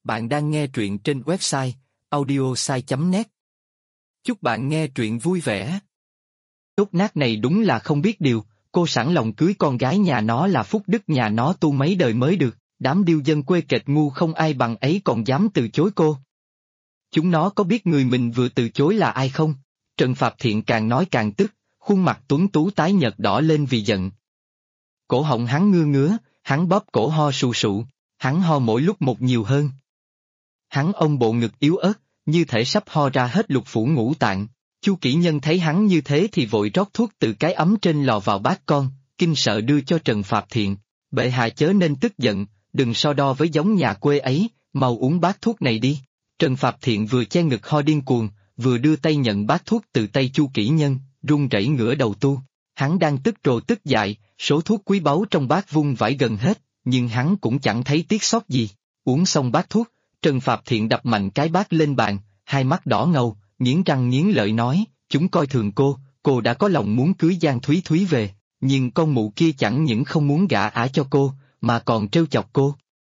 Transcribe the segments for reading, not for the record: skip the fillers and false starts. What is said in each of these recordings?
Bạn đang nghe truyện trên website audiosai.net. Chúc bạn nghe truyện vui vẻ. Tốt nát này đúng là không biết điều, cô sẵn lòng cưới con gái nhà nó là phúc đức nhà nó tu mấy đời mới được, đám điêu dân quê kệch ngu không ai bằng ấy còn dám từ chối cô. Chúng nó có biết người mình vừa từ chối là ai không? Trần Phạp Thiện càng nói càng tức, khuôn mặt tuấn tú tái nhợt đỏ lên vì giận. Cổ họng hắn ngứa ngứa, hắn bóp cổ ho sù sụ, hắn ho mỗi lúc một nhiều hơn. Hắn ôm bộ ngực yếu ớt, như thể sắp ho ra hết lục phủ ngũ tạng. Chu Kỷ Nhân thấy hắn như thế thì vội rót thuốc từ cái ấm trên lò vào bát con, kinh sợ đưa cho Trần Phạp Thiện. Bệ hạ chớ nên tức giận, đừng so đo với giống nhà quê ấy, mau uống bát thuốc này đi. Trần Phạp Thiện vừa che ngực ho điên cuồng, vừa đưa tay nhận bát thuốc từ tay Chu Kỷ Nhân, run rẩy ngửa đầu tu. Hắn đang tức trồ tức dại, số thuốc quý báu trong bát vung vãi gần hết, nhưng hắn cũng chẳng thấy tiếc sót gì. Uống xong bát thuốc, Trần Phạp Thiện đập mạnh cái bát lên bàn, hai mắt đỏ ngầu, nghiến răng nghiến lợi nói, chúng coi thường cô đã có lòng muốn cưới Giang Thúy Thúy về, nhưng con mụ kia chẳng những không muốn gả ả cho cô, mà còn trêu chọc cô.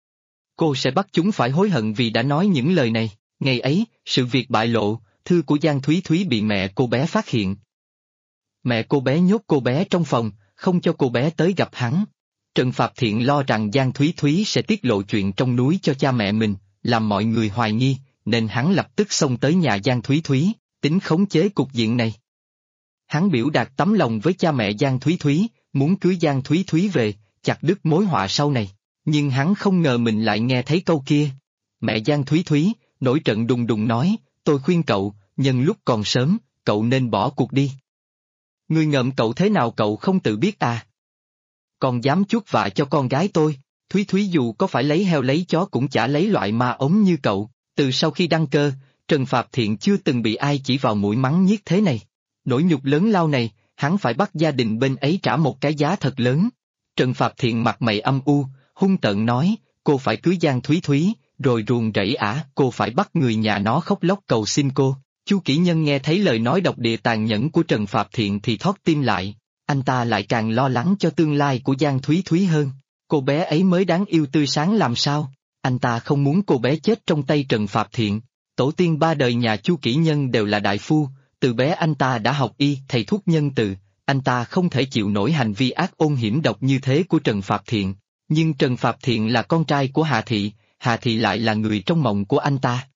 Cô sẽ bắt chúng phải hối hận vì đã nói những lời này. Ngày ấy, sự việc bại lộ, thư của Giang Thúy Thúy bị mẹ cô bé phát hiện. Mẹ cô bé nhốt cô bé trong phòng, không cho cô bé tới gặp hắn. Trần Phạp Thiện lo rằng Giang Thúy Thúy sẽ tiết lộ chuyện trong núi cho cha mẹ mình, làm mọi người hoài nghi, nên hắn lập tức xông tới nhà Giang Thúy Thúy, tính khống chế cục diện này. Hắn biểu đạt tấm lòng với cha mẹ Giang Thúy Thúy, muốn cưới Giang Thúy Thúy về, chặt đứt mối họa sau này, nhưng hắn không ngờ mình lại nghe thấy câu kia. Mẹ Giang Thúy Thúy, nổi trận đùng đùng nói, tôi khuyên cậu, nhân lúc còn sớm, cậu nên bỏ cuộc đi. Ngươi ngợm cậu thế nào cậu không tự biết à? Còn dám chuốc vạ cho con gái tôi, Thúy Thúy dù có phải lấy heo lấy chó cũng chả lấy loại ma ống như cậu. Từ sau khi đăng cơ, Trần Phạp Thiện chưa từng bị ai chỉ vào mũi mắng nhiếc thế này. Nỗi nhục lớn lao này, hắn phải bắt gia đình bên ấy trả một cái giá thật lớn. Trần Phạp Thiện mặt mày âm u, hung tợn nói, cô phải cưới Giang Thúy Thúy, rồi ruồng rẫy ả, cô phải bắt người nhà nó khóc lóc cầu xin cô. Chu Kỷ Nhân nghe thấy lời nói độc địa tàn nhẫn của Trần Phạp Thiện thì thót tim lại, anh ta lại càng lo lắng cho tương lai của Giang Thúy Thúy hơn. Cô bé ấy mới đáng yêu tươi sáng làm sao? Anh ta không muốn cô bé chết trong tay Trần Phạp Thiện. Tổ tiên ba đời nhà Chu Kỷ Nhân đều là đại phu, từ bé anh ta đã học y thầy thuốc nhân từ, anh ta không thể chịu nổi hành vi ác ôn hiểm độc như thế của Trần Phạp Thiện. Nhưng Trần Phạp Thiện là con trai của Hà Thị lại là người trong mộng của anh ta.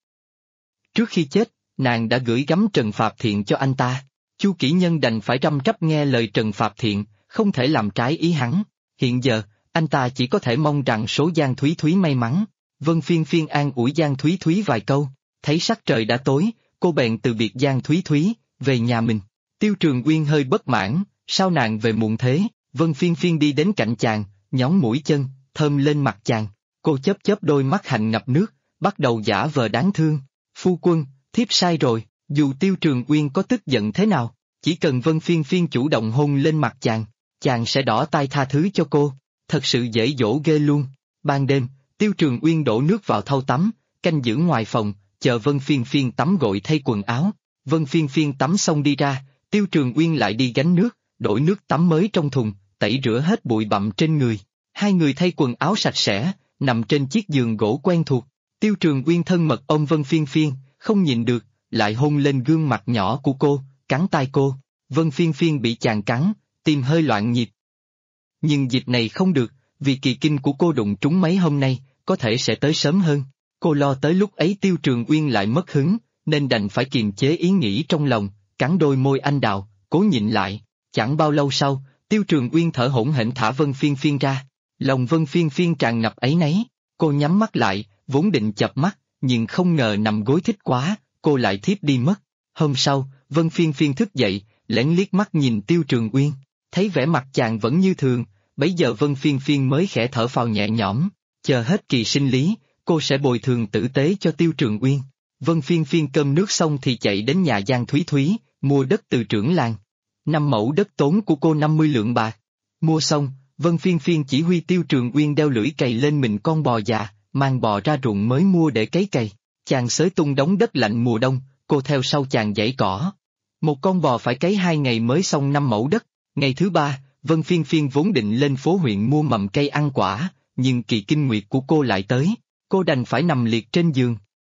Trước khi chết, nàng đã gửi gắm Trần Phạp Thiện cho anh ta. Chu Kỷ Nhân đành phải răm rắp nghe lời Trần Phạp Thiện, không thể làm trái ý hắn. Hiện giờ, anh ta chỉ có thể mong rằng số Giang Thúy Thúy may mắn. Vân Phiên Phiên an ủi Giang Thúy Thúy vài câu, thấy sắc trời đã tối, cô bèn từ biệt Giang Thúy Thúy, về nhà mình. Tiêu Trường Uyên hơi bất mãn, sao nàng về muộn thế? Vân Phiên Phiên đi đến cạnh chàng, nhón mũi chân, thơm lên mặt chàng. Cô chớp chớp đôi mắt hạnh ngập nước, bắt đầu giả vờ đáng thương. Phu quân, thiếp sai rồi. Dù Tiêu Trường Uyên có tức giận thế nào, chỉ cần Vân Phiên Phiên chủ động hôn lên mặt chàng sẽ đỏ tai tha thứ cho cô. Thật sự dễ dỗ ghê luôn. Ban đêm, Tiêu Trường Uyên đổ nước vào thau tắm, canh giữ ngoài phòng, chờ Vân Phiên Phiên tắm gội thay quần áo. Vân Phiên Phiên tắm xong đi ra, Tiêu Trường Uyên lại đi gánh nước, đổi nước tắm mới trong thùng, tẩy rửa hết bụi bặm trên người. Hai người thay quần áo sạch sẽ, nằm trên chiếc giường gỗ quen thuộc. Tiêu Trường Uyên thân mật ôm Vân Phiên Phiên, không nhìn được, lại hôn lên gương mặt nhỏ của cô, cắn tai cô. Vân Phiên Phiên bị chàng cắn, tim hơi loạn nhịp. Nhưng dịp này không được, vì kỳ kinh của cô đụng trúng mấy hôm nay, có thể sẽ tới sớm hơn. Cô lo tới lúc ấy Tiêu Trường Uyên lại mất hứng, nên đành phải kiềm chế ý nghĩ trong lòng, cắn đôi môi anh đào, cố nhịn lại. Chẳng bao lâu sau, Tiêu Trường Uyên thở hổn hển thả Vân Phiên Phiên ra. Lòng Vân Phiên Phiên tràn ngập áy náy, cô nhắm mắt lại, vốn định chợp mắt, nhưng không ngờ nằm gối thích quá, cô lại thiếp đi mất. Hôm sau, Vân Phiên Phiên thức dậy, lén liếc mắt nhìn Tiêu Trường Uyên, thấy vẻ mặt chàng vẫn như thường, bấy giờ Vân Phiên Phiên mới khẽ thở phào nhẹ nhõm, chờ hết kỳ sinh lý, cô sẽ bồi thường tử tế cho Tiêu Trường Uyên. Vân Phiên Phiên cơm nước xong thì chạy đến nhà Giang Thúy Thúy, mua đất từ trưởng làng. 5 mẫu đất tốn của cô 50 lượng bạc. Mua xong, Vân Phiên Phiên chỉ huy Tiêu Trường Uyên đeo lưỡi cày lên mình con bò già, mang bò ra ruộng mới mua để cấy cày. Chàng xới tung đống đất lạnh mùa đông, cô theo sau chàng giãy cỏ. Một con bò phải cấy 2 ngày mới xong 5 mẫu đất. Ngày thứ 3, Vân Phiên Phiên vốn định lên phố huyện mua mầm cây ăn quả, nhưng kỳ kinh nguyệt của cô lại tới. Cô đành phải nằm liệt trên giường.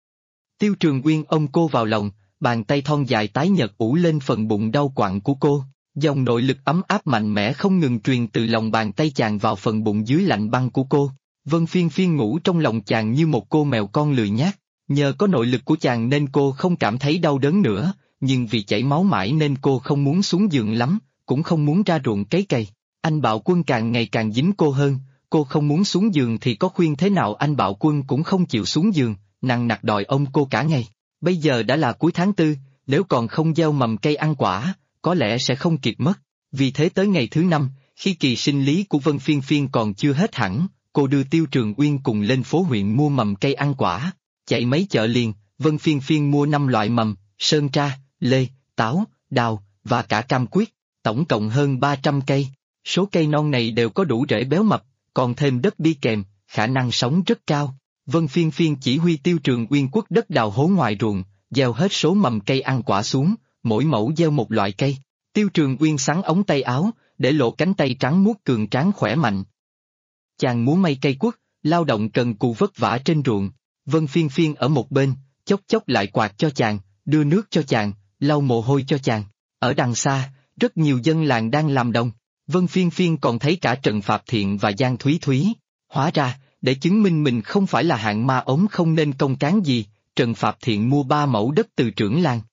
Tiêu Trường Uyên ôm cô vào lòng, bàn tay thon dài tái nhợt ủ lên phần bụng đau quặn của cô, dòng nội lực ấm áp mạnh mẽ không ngừng truyền từ lòng bàn tay chàng vào phần bụng dưới lạnh băng của cô. Vân Phiên Phiên ngủ trong lòng chàng như một cô mèo con lười nhác, nhờ có nội lực của chàng nên cô không cảm thấy đau đớn nữa, nhưng vì chảy máu mãi nên cô không muốn xuống giường lắm, cũng không muốn ra ruộng cấy cày. Anh Bạo Quân càng ngày càng dính cô hơn, cô không muốn xuống giường thì có khuyên thế nào anh Bạo Quân cũng không chịu xuống giường, nằng nặc đòi ôm cô cả ngày. Bây giờ đã là cuối tháng 4, nếu còn không gieo mầm cây ăn quả, có lẽ sẽ không kịp mất. Vì thế tới ngày thứ 5, khi kỳ sinh lý của Vân Phiên Phiên còn chưa hết hẳn, cô đưa Tiêu Trường Uyên cùng lên phố huyện mua mầm cây ăn quả. Chạy mấy chợ liền, Vân Phiên Phiên mua 5 loại mầm, sơn tra, lê, táo, đào, và cả cam quýt, tổng cộng hơn 300 cây. Số cây non này đều có đủ rễ béo mập, còn thêm đất đi kèm, khả năng sống rất cao. Vân Phiên Phiên chỉ huy Tiêu Trường Uyên quất đất đào hố ngoài ruộng, gieo hết số mầm cây ăn quả xuống, mỗi mẫu gieo một loại cây. Tiêu Trường Uyên xắn ống tay áo, để lộ cánh tay trắng muốt cường tráng khỏe mạnh. Chàng múa may cây quất, lao động cần cù vất vả trên ruộng. Vân Phiên Phiên ở một bên, chốc chốc lại quạt cho chàng, đưa nước cho chàng, lau mồ hôi cho chàng. Ở đằng xa, rất nhiều dân làng đang làm đồng. Vân Phiên Phiên còn thấy cả Trần Phạp Thiện và Giang Thúy Thúy. Hóa ra, để chứng minh mình không phải là hạng ma ốm không nên công cán gì, Trần Phạp Thiện mua 3 mẫu đất từ trưởng làng.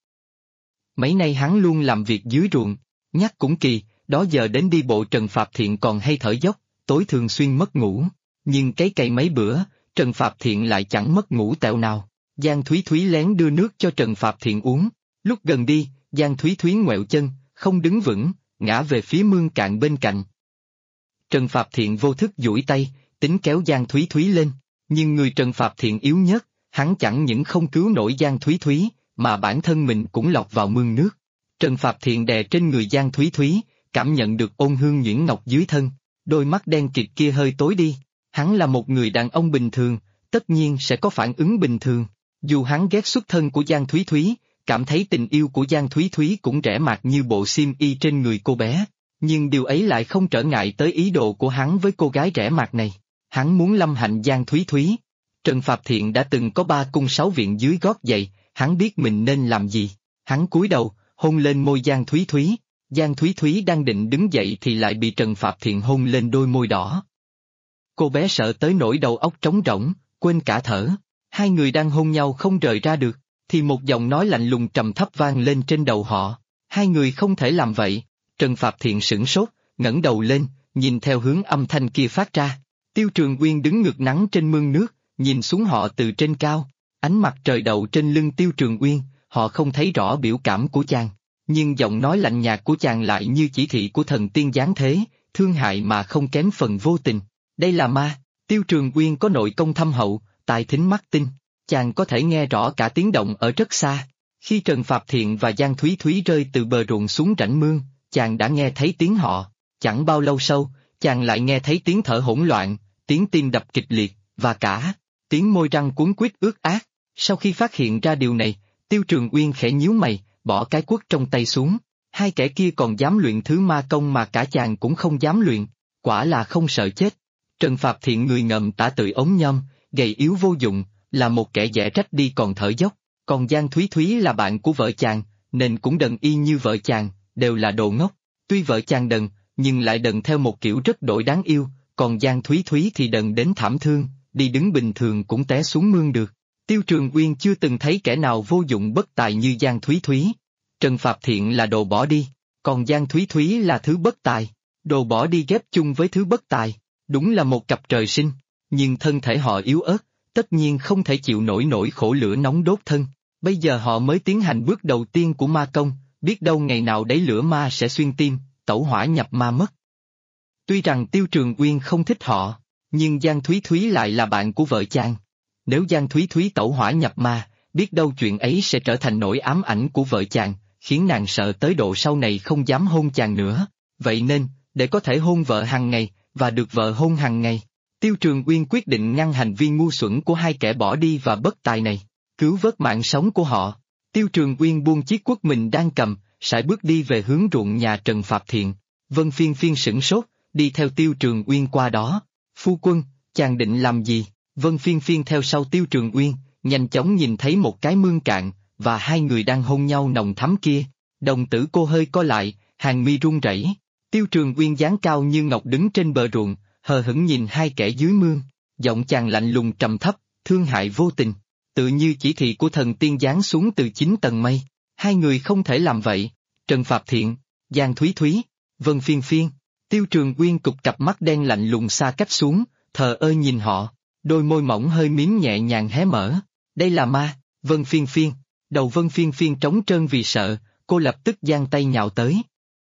Mấy nay hắn luôn làm việc dưới ruộng, nhắc cũng kỳ, đó giờ đến đi bộ Trần Phạp Thiện còn hay thở dốc, tối thường xuyên mất ngủ. Nhưng cấy cày mấy bữa, Trần Phạp Thiện lại chẳng mất ngủ tẹo nào. Giang Thúy Thúy lén đưa nước cho Trần Phạp Thiện uống. Lúc gần đi, Giang Thúy Thúy ngoẹo chân, không đứng vững, ngã về phía mương cạn bên cạnh. Trần Phạp Thiện vô thức duỗi tay, tính kéo Giang Thúy Thúy lên, nhưng người Trần Phạp Thiện yếu nhất, hắn chẳng những không cứu nổi Giang Thúy Thúy, mà bản thân mình cũng lọt vào mương nước. Trần Phạp Thiện đè trên người Giang Thúy Thúy, cảm nhận được ôn hương nhuyễn ngọc dưới thân, đôi mắt đen kịt kia hơi tối đi. Hắn là một người đàn ông bình thường, tất nhiên sẽ có phản ứng bình thường. Dù hắn ghét xuất thân của Giang Thúy Thúy, cảm thấy tình yêu của Giang Thúy Thúy cũng rẻ mạt như bộ xiêm y trên người cô bé, nhưng điều ấy lại không trở ngại tới ý đồ của hắn với cô gái rẻ mạt này. Hắn muốn lâm hạnh Giang Thúy Thúy. Trần Phạp Thiện đã từng có 3 cung 6 viện dưới gót giày, hắn biết mình nên làm gì. Hắn cúi đầu, hôn lên môi Giang Thúy Thúy. Giang Thúy Thúy đang định đứng dậy thì lại bị Trần Phạp Thiện hôn lên đôi môi đỏ. Cô bé sợ tới nỗi đầu óc trống rỗng, quên cả thở. Hai người đang hôn nhau không rời ra được, thì một giọng nói lạnh lùng trầm thấp vang lên trên đầu họ. Hai người không thể làm vậy. Trần Phạp Thiện sửng sốt, ngẩng đầu lên, nhìn theo hướng âm thanh kia phát ra. Tiêu Trường Uyên đứng ngược nắng trên mương nước, nhìn xuống họ từ trên cao. Ánh mặt trời đậu trên lưng Tiêu Trường Uyên, họ không thấy rõ biểu cảm của chàng. Nhưng giọng nói lạnh nhạt của chàng lại như chỉ thị của thần tiên giáng thế, thương hại mà không kém phần vô tình. Đây là ma. Tiêu Trường Uyên có nội công thâm hậu, tai thính mắt tinh, chàng có thể nghe rõ cả tiếng động ở rất xa. Khi Trần Phạp Thiện và Giang Thúy Thúy rơi từ bờ ruộng xuống rãnh mương, chàng đã nghe thấy tiếng họ. Chẳng bao lâu sau, chàng lại nghe thấy tiếng thở hỗn loạn, tiếng tim đập kịch liệt, và cả tiếng môi răng cuốn quýt ướt át. Sau khi phát hiện ra điều này, Tiêu Trường Uyên khẽ nhíu mày, bỏ cái quất trong tay xuống. Hai kẻ kia còn dám luyện thứ ma công mà cả chàng cũng không dám luyện, quả là không sợ chết. Trần Phạp Thiện người ngậm tả tự ống nhom, gầy yếu vô dụng, là một kẻ dễ trách đi còn thở dốc. Còn Giang Thúy Thúy là bạn của vợ chàng, nên cũng đần y như vợ chàng, đều là đồ ngốc. Tuy vợ chàng đần, nhưng lại đần theo một kiểu rất đổi đáng yêu, còn Giang Thúy Thúy thì đần đến thảm thương, đi đứng bình thường cũng té xuống mương được. Tiêu Trường Uyên chưa từng thấy kẻ nào vô dụng bất tài như Giang Thúy Thúy. Trần Phạp Thiện là đồ bỏ đi, còn Giang Thúy Thúy là thứ bất tài. Đồ bỏ đi ghép chung với thứ bất tài, đúng là một cặp trời sinh, nhưng thân thể họ yếu ớt, tất nhiên không thể chịu nổi nỗi khổ lửa nóng đốt thân. Bây giờ họ mới tiến hành bước đầu tiên của ma công, biết đâu ngày nào đấy lửa ma sẽ xuyên tim, tẩu hỏa nhập ma mất. Tuy rằng Tiêu Trường Uyên không thích họ, nhưng Giang Thúy Thúy lại là bạn của vợ chàng. Nếu Giang Thúy Thúy tẩu hỏa nhập ma, biết đâu chuyện ấy sẽ trở thành nỗi ám ảnh của vợ chàng, khiến nàng sợ tới độ sau này không dám hôn chàng nữa. Vậy nên, để có thể hôn vợ hàng ngày, và được vợ hôn hàng ngày, Tiêu Trường Uyên quyết định ngăn hành vi ngu xuẩn của hai kẻ bỏ đi và bất tài này, cứu vớt mạng sống của họ. Tiêu Trường Uyên buông chiếc quất mình đang cầm, sải bước đi về hướng ruộng nhà Trần Phạp Thiện. Vân Phiên Phiên sửng sốt, đi theo Tiêu Trường Uyên qua đó. Phu quân, chàng định làm gì? Vân Phiên Phiên theo sau Tiêu Trường Uyên, nhanh chóng nhìn thấy một cái mương cạn, và hai người đang hôn nhau nồng thắm kia. Đồng tử cô hơi co lại, hàng mi run rẩy. Tiêu Trường Uyên dáng cao như ngọc đứng trên bờ ruộng, hờ hững nhìn hai kẻ dưới mương. Giọng chàng lạnh lùng trầm thấp, thương hại vô tình. Tự như chỉ thị của thần tiên giáng xuống từ 9 tầng mây. Hai người không thể làm vậy. Trần Phạp Thiện, Giang Thúy Thúy, Vân Phiên Phiên. Tiêu Trường Uyên cụp cặp mắt đen lạnh lùng xa cách xuống, thờ ơ nhìn họ. Đôi môi mỏng hơi miếm nhẹ nhàng hé mở. Đây là ma, Vân Phiên Phiên. Đầu Vân Phiên Phiên trống trơn vì sợ, cô lập tức giang tay nhào tới.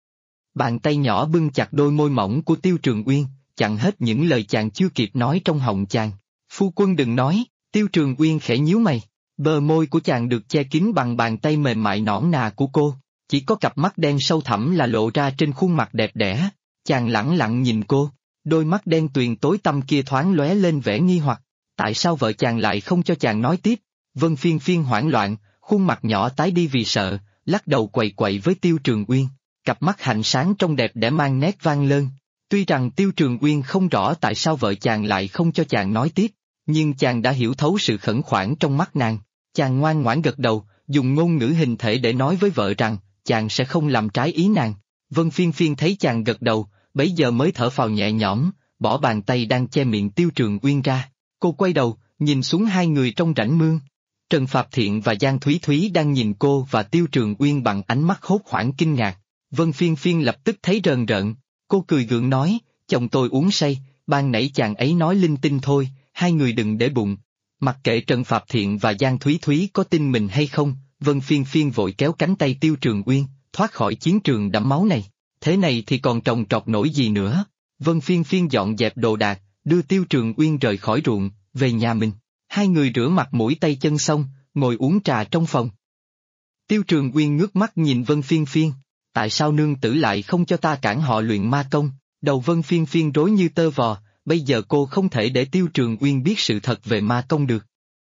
Bàn tay nhỏ bưng chặt đôi môi mỏng của Tiêu Trường Uyên, chặn hết những lời chàng chưa kịp nói trong họng chàng. Phu quân đừng nói, Tiêu Trường Uyên khẽ nhíu mày. Bờ môi của chàng được che kín bằng bàn tay mềm mại nõn nà của cô, chỉ có cặp mắt đen sâu thẳm là lộ ra trên khuôn mặt đẹp đẽ. Chàng lẳng lặng nhìn cô, đôi mắt đen tuyền tối tăm kia thoáng lóe lên vẻ nghi hoặc. Tại sao vợ chàng lại không cho chàng nói tiếp? Vân Phiên Phiên hoảng loạn, khuôn mặt nhỏ tái đi vì sợ, lắc đầu quậy quậy với Tiêu Trường Uyên. Cặp mắt hạnh sáng trong đẹp để mang nét vang lơn. Tuy rằng Tiêu Trường Uyên không rõ tại sao vợ chàng lại không cho chàng nói tiếp, nhưng chàng đã hiểu thấu sự khẩn khoản trong mắt nàng. Chàng ngoan ngoãn gật đầu, dùng ngôn ngữ hình thể để nói với vợ rằng, chàng sẽ không làm trái ý nàng. Vân Phiên Phiên thấy chàng gật đầu, bấy giờ mới thở phào nhẹ nhõm, bỏ bàn tay đang che miệng Tiêu Trường Uyên ra. Cô quay đầu, nhìn xuống hai người trong rãnh mương. Trần Phạp Thiện và Giang Thúy Thúy đang nhìn cô và Tiêu Trường Uyên bằng ánh mắt hốt hoảng kinh ngạc. Vân Phiên Phiên lập tức thấy rờn rợn. Cô cười gượng nói, chồng tôi uống say, ban nãy chàng ấy nói linh tinh thôi, hai người đừng để bụng. Mặc kệ Trần Phạp Thiện và Giang Thúy Thúy có tin mình hay không, Vân Phiên Phiên vội kéo cánh tay Tiêu Trường Uyên, thoát khỏi chiến trường đẫm máu này. Thế này thì còn trồng trọt nổi gì nữa. Vân Phiên Phiên dọn dẹp đồ đạc, đưa Tiêu Trường Uyên rời khỏi ruộng, về nhà mình. Hai người rửa mặt mũi tay chân xong, ngồi uống trà trong phòng. Tiêu Trường Uyên ngước mắt nhìn Vân Phiên Phiên. Tại sao nương tử lại không cho ta cản họ luyện ma công? Đầu Vân Phiên Phiên rối như tơ vò, bây giờ cô không thể để Tiêu Trường Uyên biết sự thật về ma công được.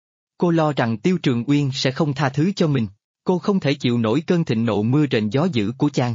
Cô lo rằng Tiêu Trường Uyên sẽ không tha thứ cho mình, cô không thể chịu nổi cơn thịnh nộ mưa rền gió dữ của chàng.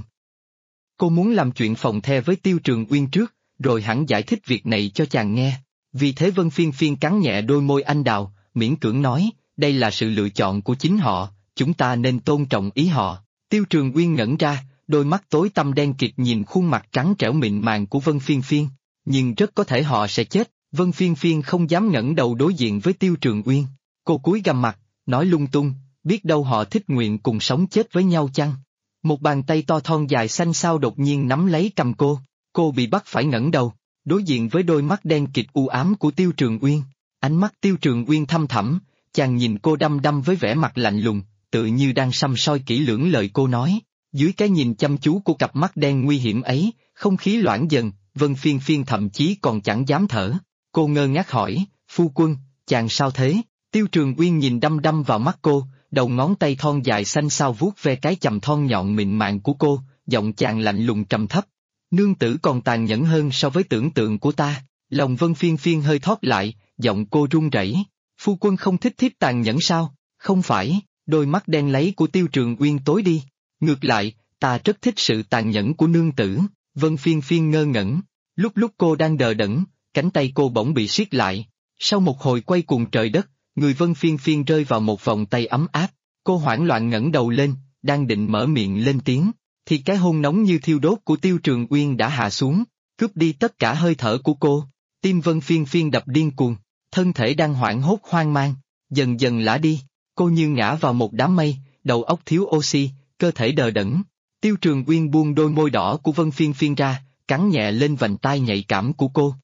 Cô muốn làm chuyện phòng the với Tiêu Trường Uyên trước, rồi hẳn giải thích việc này cho chàng nghe. Vì thế Vân Phiên Phiên cắn nhẹ đôi môi anh đào, miễn cưỡng nói, đây là sự lựa chọn của chính họ, chúng ta nên tôn trọng ý họ. Tiêu Trường Uyên ngẩn ra, đôi mắt tối tăm đen kịt nhìn khuôn mặt trắng trẻo mịn màng của Vân Phiên Phiên, nhưng rất có thể họ sẽ chết. Vân Phiên Phiên không dám ngẩng đầu đối diện với Tiêu Trường Uyên. Cô cúi gằm mặt, nói lung tung, biết đâu họ thích nguyện cùng sống chết với nhau chăng? Một bàn tay to thon dài xanh xao đột nhiên nắm lấy cầm cô bị bắt phải ngẩng đầu, đối diện với đôi mắt đen kịt u ám của Tiêu Trường Uyên. Ánh mắt Tiêu Trường Uyên thâm thẳm, chàng nhìn cô đăm đăm với vẻ mặt lạnh lùng, tự như đang săm soi kỹ lưỡng lời cô nói. Dưới cái nhìn chăm chú của cặp mắt đen nguy hiểm ấy, không khí loãng dần, Vân Phiên Phiên thậm chí còn chẳng dám thở. Cô ngơ ngác hỏi, phu quân, chàng sao thế? Tiêu Trường Uyên nhìn đăm đăm vào mắt cô, đầu ngón tay thon dài xanh xao vuốt ve cái chầm thon nhọn mịn màng của cô, giọng chàng lạnh lùng trầm thấp. Nương tử còn tàn nhẫn hơn so với tưởng tượng của ta. Lòng Vân Phiên Phiên hơi thót lại, giọng cô run rẩy. Phu quân không thích thiếp tàn nhẫn sao? Không phải, đôi mắt đen láy của Tiêu Trường Uyên tối đi. Ngược lại, ta rất thích sự tàn nhẫn của nương tử. Vân Phiên Phiên ngơ ngẩn. Lúc cô đang đờ đẫn, cánh tay cô bỗng bị siết lại. Sau một hồi quay cuồng trời đất, người Vân Phiên Phiên rơi vào một vòng tay ấm áp. Cô hoảng loạn ngẩng đầu lên, đang định mở miệng lên tiếng, thì cái hôn nóng như thiêu đốt của Tiêu Trường Uyên đã hạ xuống, cướp đi tất cả hơi thở của cô. Tim Vân Phiên Phiên đập điên cuồng, thân thể đang hoảng hốt hoang mang, dần dần lả đi. Cô như ngã vào một đám mây, đầu óc thiếu oxy, cơ thể đờ đẫn. Tiêu Trường Uyên buông đôi môi đỏ của Vân Phiên Phiên ra, cắn nhẹ lên vành tai nhạy cảm của cô.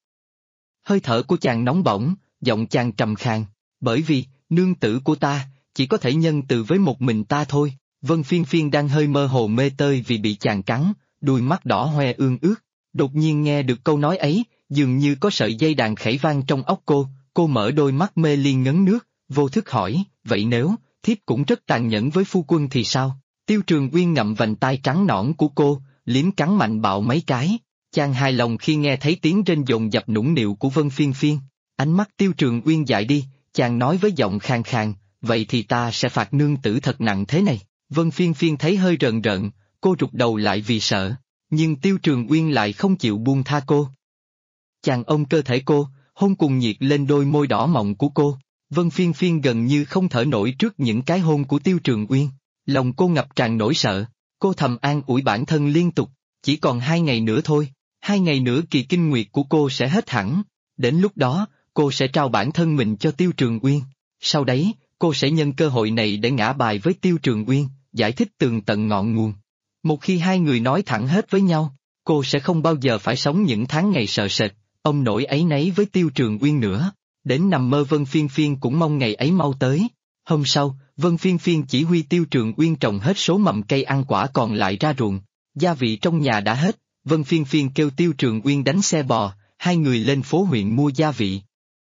Hơi thở của chàng nóng bỏng, giọng chàng trầm khàn, bởi vì, nương tử của ta, chỉ có thể nhân từ với một mình ta thôi. Vân Phiên Phiên đang hơi mơ hồ mê tơi vì bị chàng cắn, đôi mắt đỏ hoe ương ướt. Đột nhiên nghe được câu nói ấy, dường như có sợi dây đàn khẩy vang trong óc cô mở đôi mắt mê ly ngấn nước, vô thức hỏi, vậy nếu, thiếp cũng rất tàn nhẫn với phu quân thì sao? Tiêu Trường Uyên ngậm vành tai trắng nõn của cô, liếm cắn mạnh bạo mấy cái. Chàng hài lòng khi nghe thấy tiếng rên dồn dập nũng nịu của Vân Phiên Phiên. Ánh mắt Tiêu Trường Uyên dại đi, chàng nói với giọng khàn khàn, vậy thì ta sẽ phạt nương tử thật nặng thế này. Vân Phiên Phiên thấy hơi rợn rợn, cô rụt đầu lại vì sợ, nhưng Tiêu Trường Uyên lại không chịu buông tha cô. Chàng ôm cơ thể cô, hôn cuồng nhiệt lên đôi môi đỏ mọng của cô. Vân Phiên Phiên gần như không thở nổi trước những cái hôn của Tiêu Trường Uyên. Lòng cô ngập tràn nỗi sợ, cô thầm an ủi bản thân liên tục, chỉ còn 2 ngày nữa thôi, 2 ngày nữa kỳ kinh nguyệt của cô sẽ hết hẳn. Đến lúc đó, cô sẽ trao bản thân mình cho Tiêu Trường Uyên. Sau đấy, cô sẽ nhân cơ hội này để ngã bài với Tiêu Trường Uyên, giải thích tường tận ngọn nguồn. Một khi hai người nói thẳng hết với nhau, cô sẽ không bao giờ phải sống những tháng ngày sợ sệt, ông nỗi áy náy với Tiêu Trường Uyên nữa. Đến nằm mơ Vân Phiên Phiên cũng mong ngày ấy mau tới. Hôm sau, Vân Phiên Phiên chỉ huy Tiêu Trường Uyên trồng hết số mầm cây ăn quả còn lại ra ruộng. Gia vị trong nhà đã hết, Vân Phiên Phiên kêu Tiêu Trường Uyên đánh xe bò, hai người lên phố huyện mua gia vị.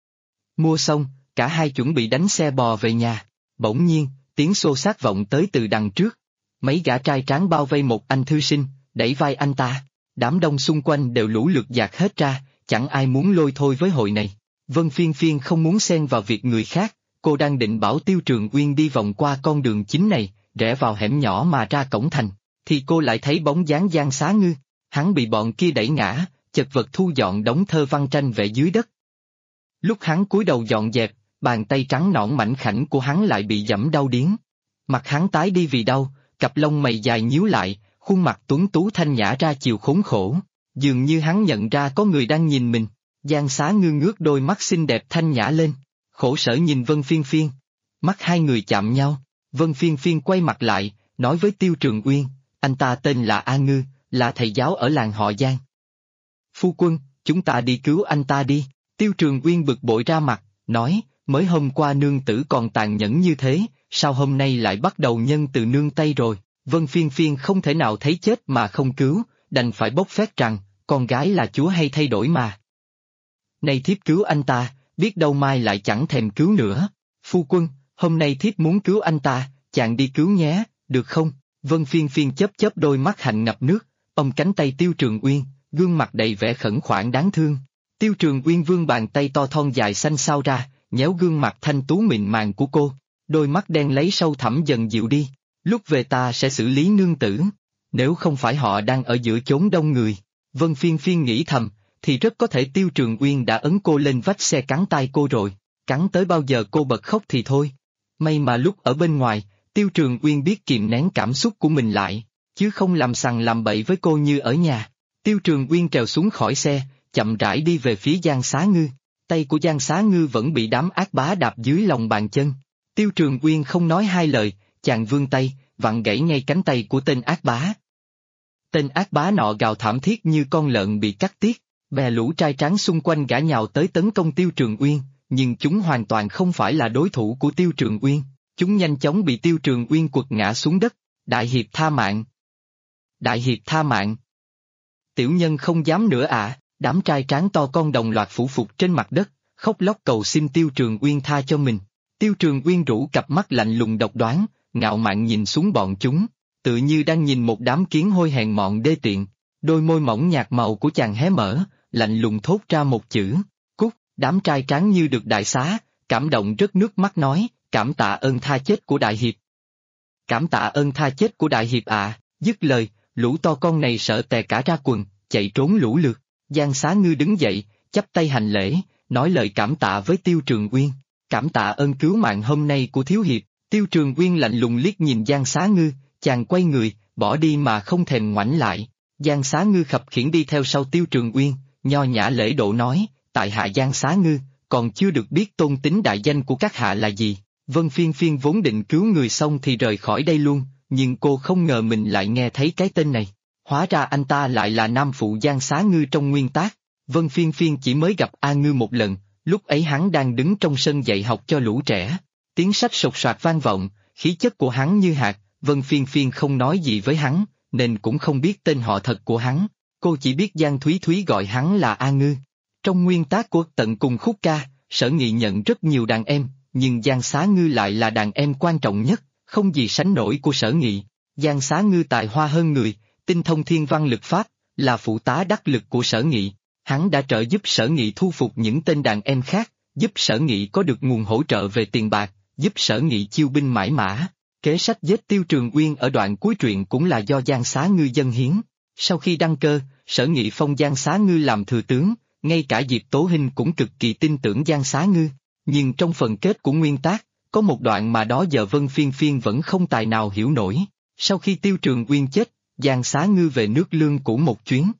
Mua xong, cả hai chuẩn bị đánh xe bò về nhà. Bỗng nhiên, tiếng xô xát vọng tới từ đằng trước. Mấy gã trai tráng bao vây một anh thư sinh, đẩy vai anh ta. Đám đông xung quanh đều lũ lượt dạt hết ra, chẳng ai muốn lôi thôi với hội này. Vân Phiên Phiên không muốn xen vào việc người khác, cô đang định bảo Tiêu Trường Uyên đi vòng qua con đường chính này, rẽ vào hẻm nhỏ mà ra cổng thành, thì cô lại thấy bóng dáng Giang Xá Ngư, hắn bị bọn kia đẩy ngã, chật vật thu dọn đống thơ văn tranh vẽ dưới đất. Lúc hắn cúi đầu dọn dẹp, bàn tay trắng nõn mảnh khảnh của hắn lại bị giẫm đau điếng. Mặt hắn tái đi vì đau, cặp lông mày dài nhíu lại, khuôn mặt tuấn tú thanh nhã ra chiều khốn khổ, dường như hắn nhận ra có người đang nhìn mình. Giang Xá Ngư ngước đôi mắt xinh đẹp thanh nhã lên, khổ sở nhìn Vân Phiên Phiên. Mắt hai người chạm nhau, Vân Phiên Phiên quay mặt lại, nói với Tiêu Trường Uyên, anh ta tên là A Ngư, là thầy giáo ở làng họ Giang. Phu quân, chúng ta đi cứu anh ta đi. Tiêu Trường Uyên bực bội ra mặt, nói, mới hôm qua nương tử còn tàn nhẫn như thế, sao hôm nay lại bắt đầu nhân từ nương tay rồi. Vân Phiên Phiên không thể nào thấy chết mà không cứu, đành phải bốc phét rằng, con gái là chúa hay thay đổi mà. Nay thiếp cứu anh ta, biết đâu mai lại chẳng thèm cứu nữa. Phu quân, hôm nay thiếp muốn cứu anh ta, chàng đi cứu nhé, được không? Vân Phiên Phiên chớp chớp đôi mắt hạnh ngập nước, ôm cánh tay Tiêu Trường Uyên, gương mặt đầy vẻ khẩn khoản đáng thương. Tiêu Trường Uyên vươn bàn tay to thon dài xanh xao ra, nhéo gương mặt thanh tú mịn màng của cô, đôi mắt đen lấy sâu thẳm dần dịu đi. Lúc về ta sẽ xử lý nương tử, nếu không phải họ đang ở giữa chốn đông người. Vân Phiên Phiên nghĩ thầm, thì rất có thể Tiêu Trường Uyên đã ấn cô lên vách xe cắn tay cô rồi, cắn tới bao giờ cô bật khóc thì thôi. May mà lúc ở bên ngoài, Tiêu Trường Uyên biết kìm nén cảm xúc của mình lại, chứ không làm sằng làm bậy với cô như ở nhà. Tiêu Trường Uyên trèo xuống khỏi xe, chậm rãi đi về phía Giang Xá Ngư, tay của Giang Xá Ngư vẫn bị đám ác bá đạp dưới lòng bàn chân. Tiêu Trường Uyên không nói hai lời, chàng vươn tay, vặn gãy ngay cánh tay của tên ác bá. Tên ác bá nọ gào thảm thiết như con lợn bị cắt tiết, bè lũ trai tráng xung quanh gã nhào tới tấn công Tiêu Trường Uyên, nhưng chúng hoàn toàn không phải là đối thủ của Tiêu Trường Uyên, chúng nhanh chóng bị Tiêu Trường Uyên quật ngã xuống đất. Đại hiệp tha mạng! Đại hiệp tha mạng! Tiểu nhân không dám nữa ạ. Đám trai tráng to con đồng loạt phủ phục trên mặt đất, khóc lóc cầu xin Tiêu Trường Uyên tha cho mình. Tiêu Trường Uyên rũ cặp mắt lạnh lùng độc đoán, ngạo mạn nhìn xuống bọn chúng, tự như đang nhìn một đám kiến hôi hèn mọn đê tiện. Đôi môi mỏng nhạt màu của chàng hé mở, lạnh lùng thốt ra một chữ, cút. Đám trai tráng như được đại xá, cảm động rớt nước mắt nói, cảm tạ ơn tha chết của đại hiệp. Cảm tạ ơn tha chết của đại hiệp ạ. Dứt lời, lũ to con này sợ tè cả ra quần, chạy trốn lũ lượt. Giang Xá Ngư đứng dậy, chắp tay hành lễ, nói lời cảm tạ với Tiêu Trường Uyên. Cảm tạ ơn cứu mạng hôm nay của thiếu hiệp. Tiêu Trường Uyên lạnh lùng liếc nhìn Giang Xá Ngư, chàng quay người, bỏ đi mà không thèm ngoảnh lại. Giang Xá Ngư khập khiễng đi theo sau Tiêu Trường Uyên, nho nhã lễ độ nói, tại hạ Giang Xá Ngư, còn chưa được biết tôn tính đại danh của các hạ là gì. Vân Phiên Phiên vốn định cứu người xong thì rời khỏi đây luôn, nhưng cô không ngờ mình lại nghe thấy cái tên này. Hóa ra anh ta lại là nam phụ Giang Xá Ngư trong nguyên tác. Vân Phiên Phiên chỉ mới gặp A Ngư một lần, lúc ấy hắn đang đứng trong sân dạy học cho lũ trẻ. Tiếng sách sột soạt vang vọng, khí chất của hắn như hạt, Vân Phiên Phiên không nói gì với hắn, nên cũng không biết tên họ thật của hắn. Cô chỉ biết Giang Thúy Thúy gọi hắn là A Ngư. Trong nguyên tác của Tận Cùng Khúc Ca, Sở Nghị nhận rất nhiều đàn em, nhưng Giang Xá Ngư lại là đàn em quan trọng nhất, không gì sánh nổi của Sở Nghị. Giang Xá Ngư tài hoa hơn người, tinh thông thiên văn lực pháp, là phụ tá đắc lực của Sở Nghị. Hắn đã trợ giúp Sở Nghị thu phục những tên đàn em khác, giúp Sở Nghị có được nguồn hỗ trợ về tiền bạc, giúp Sở Nghị chiêu binh mãi mã. Kế sách giết Tiêu Trường Uyên ở đoạn cuối truyện cũng là do Giang Xá Ngư dâng hiến. Sau khi đăng cơ, Sở Nghị phong Giang Xá Ngư làm thừa tướng, ngay cả Diệp Tố Hinh cũng cực kỳ tin tưởng Giang Xá Ngư, nhưng trong phần kết của nguyên tác, có một đoạn mà đó giờ Vân Phiên Phiên vẫn không tài nào hiểu nổi. Sau khi Tiêu Trường Uyên chết, Giang Xá Ngư về nước Lương cũ một chuyến.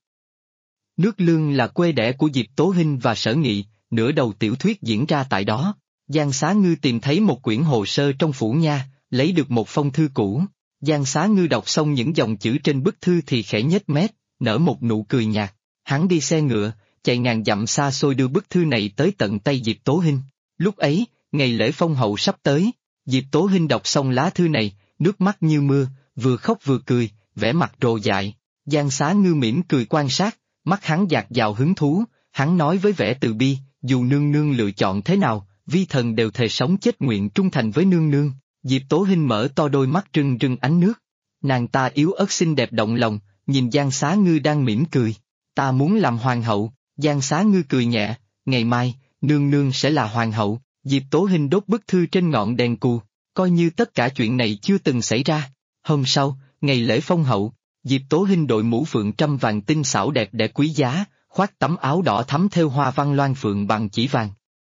Nước Lương là quê đẻ của Diệp Tố Hinh và Sở Nghị, nửa đầu tiểu thuyết diễn ra tại đó. Giang Xá Ngư tìm thấy một quyển hồ sơ trong phủ nha, lấy được một phong thư cũ. Giang Xá Ngư đọc xong những dòng chữ trên bức thư thì khẽ nhếch mép, nở một nụ cười nhạt. Hắn đi xe ngựa, chạy ngàn dặm xa xôi đưa bức thư này tới tận tay Diệp Tố Hinh. Lúc ấy, ngày lễ phong hậu sắp tới, Diệp Tố Hinh đọc xong lá thư này, nước mắt như mưa, vừa khóc vừa cười, vẻ mặt rồ dại. Giang Xá Ngư mỉm cười quan sát, mắt hắn dạt dào hứng thú, hắn nói với vẻ từ bi, dù nương nương lựa chọn thế nào, vi thần đều thề sống chết nguyện trung thành với nương nương. Diệp Tố Hinh mở to đôi mắt rưng rưng ánh nước. Nàng ta yếu ớt xinh đẹp động lòng, nhìn Giang Xá Ngư đang mỉm cười. Ta muốn làm hoàng hậu. Giang Xá Ngư cười nhẹ, ngày mai, nương nương sẽ là hoàng hậu. Diệp Tố Hinh đốt bức thư trên ngọn đèn cù, coi như tất cả chuyện này chưa từng xảy ra. Hôm sau, ngày lễ phong hậu, Diệp Tố Hinh đội mũ phượng trăm vàng tinh xảo đẹp đẽ quý giá, khoác tấm áo đỏ thắm thêu hoa văn loan phượng bằng chỉ vàng.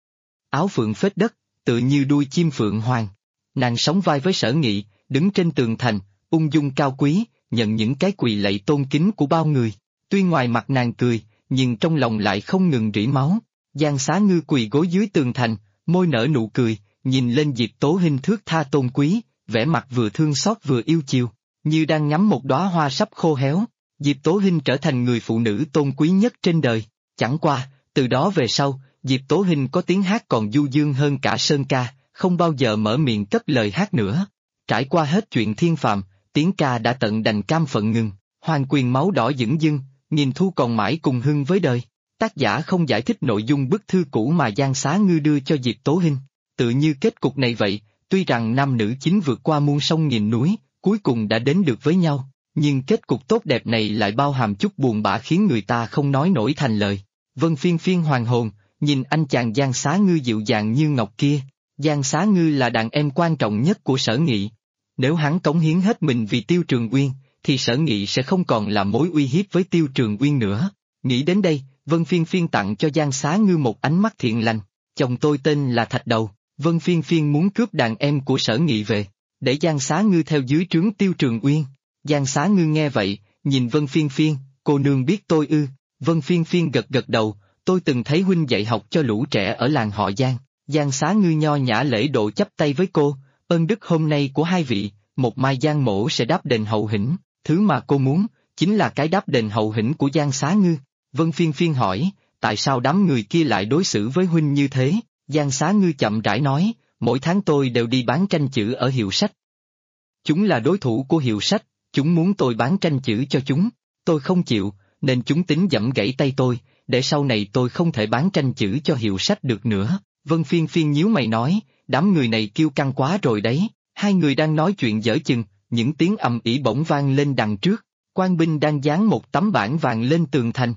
Áo phượng phết đất, tựa như đuôi chim phượng hoàng. Nàng sóng vai với Sở Nghị, đứng trên tường thành, ung dung cao quý, nhận những cái quỳ lạy tôn kính của bao người. Tuy ngoài mặt nàng cười, nhưng trong lòng lại không ngừng rỉ máu. Giang Xá Ngư quỳ gối dưới tường thành, môi nở nụ cười, nhìn lên Diệp Tố Hinh thước tha tôn quý, vẻ mặt vừa thương xót vừa yêu chiều, như đang ngắm một đóa hoa sắp khô héo. Diệp Tố Hinh trở thành người phụ nữ tôn quý nhất trên đời. Chẳng qua, từ đó về sau, Diệp Tố Hinh có tiếng hát còn du dương hơn cả sơn ca, không bao giờ mở miệng cất lời hát nữa. Trải qua hết chuyện thiên phàm, tiếng ca đã tận đành cam phận ngừng, hoàng quyền máu đỏ dửng dưng, nghìn thu còn mãi cùng hưng với đời. Tác giả không giải thích nội dung bức thư cũ mà Giang Xá Ngư đưa cho Diệp Tố Hinh. Tự như kết cục này vậy, tuy rằng nam nữ chính vượt qua muôn sông nghìn núi, cuối cùng đã đến được với nhau, nhưng kết cục tốt đẹp này lại bao hàm chút buồn bã khiến người ta không nói nổi thành lời. Vân Phiên Phiên hoàng hồn, nhìn anh chàng Giang Xá Ngư dịu dàng như ngọc kia. Giang Xá Ngư là đàn em quan trọng nhất của Sở Nghị. Nếu hắn cống hiến hết mình vì Tiêu Trường Uyên, thì Sở Nghị sẽ không còn là mối uy hiếp với Tiêu Trường Uyên nữa. Nghĩ đến đây, Vân Phiên Phiên tặng cho Giang Xá Ngư một ánh mắt thiện lành. Chồng tôi tên là Thạch Đầu. Vân Phiên Phiên muốn cướp đàn em của Sở Nghị về, để Giang Xá Ngư theo dưới trướng Tiêu Trường Uyên. Giang Xá Ngư nghe vậy, nhìn Vân Phiên Phiên, cô nương biết tôi ư? Vân Phiên Phiên gật gật đầu, tôi từng thấy huynh dạy học cho lũ trẻ ở làng họ Giang. Giang Xá Ngư nho nhã lễ độ chắp tay với cô, ơn đức hôm nay của hai vị, một mai Giang mổ sẽ đáp đền hậu hĩnh, thứ mà cô muốn, chính là cái đáp đền hậu hĩnh của Giang Xá Ngư. Vân Phiên Phiên hỏi, tại sao đám người kia lại đối xử với huynh như thế? Giang Xá Ngư chậm rãi nói, mỗi tháng tôi đều đi bán tranh chữ ở hiệu sách. Chúng là đối thủ của hiệu sách, chúng muốn tôi bán tranh chữ cho chúng, tôi không chịu, nên chúng tính giẫm gãy tay tôi, để sau này tôi không thể bán tranh chữ cho hiệu sách được nữa. Vân Phiên Phiên nhíu mày nói, đám người này kiêu căng quá rồi đấy. Hai người đang nói chuyện dở chừng, những tiếng ầm ĩ bỗng vang lên đằng trước, quan binh đang dán một tấm bảng vàng lên tường thành.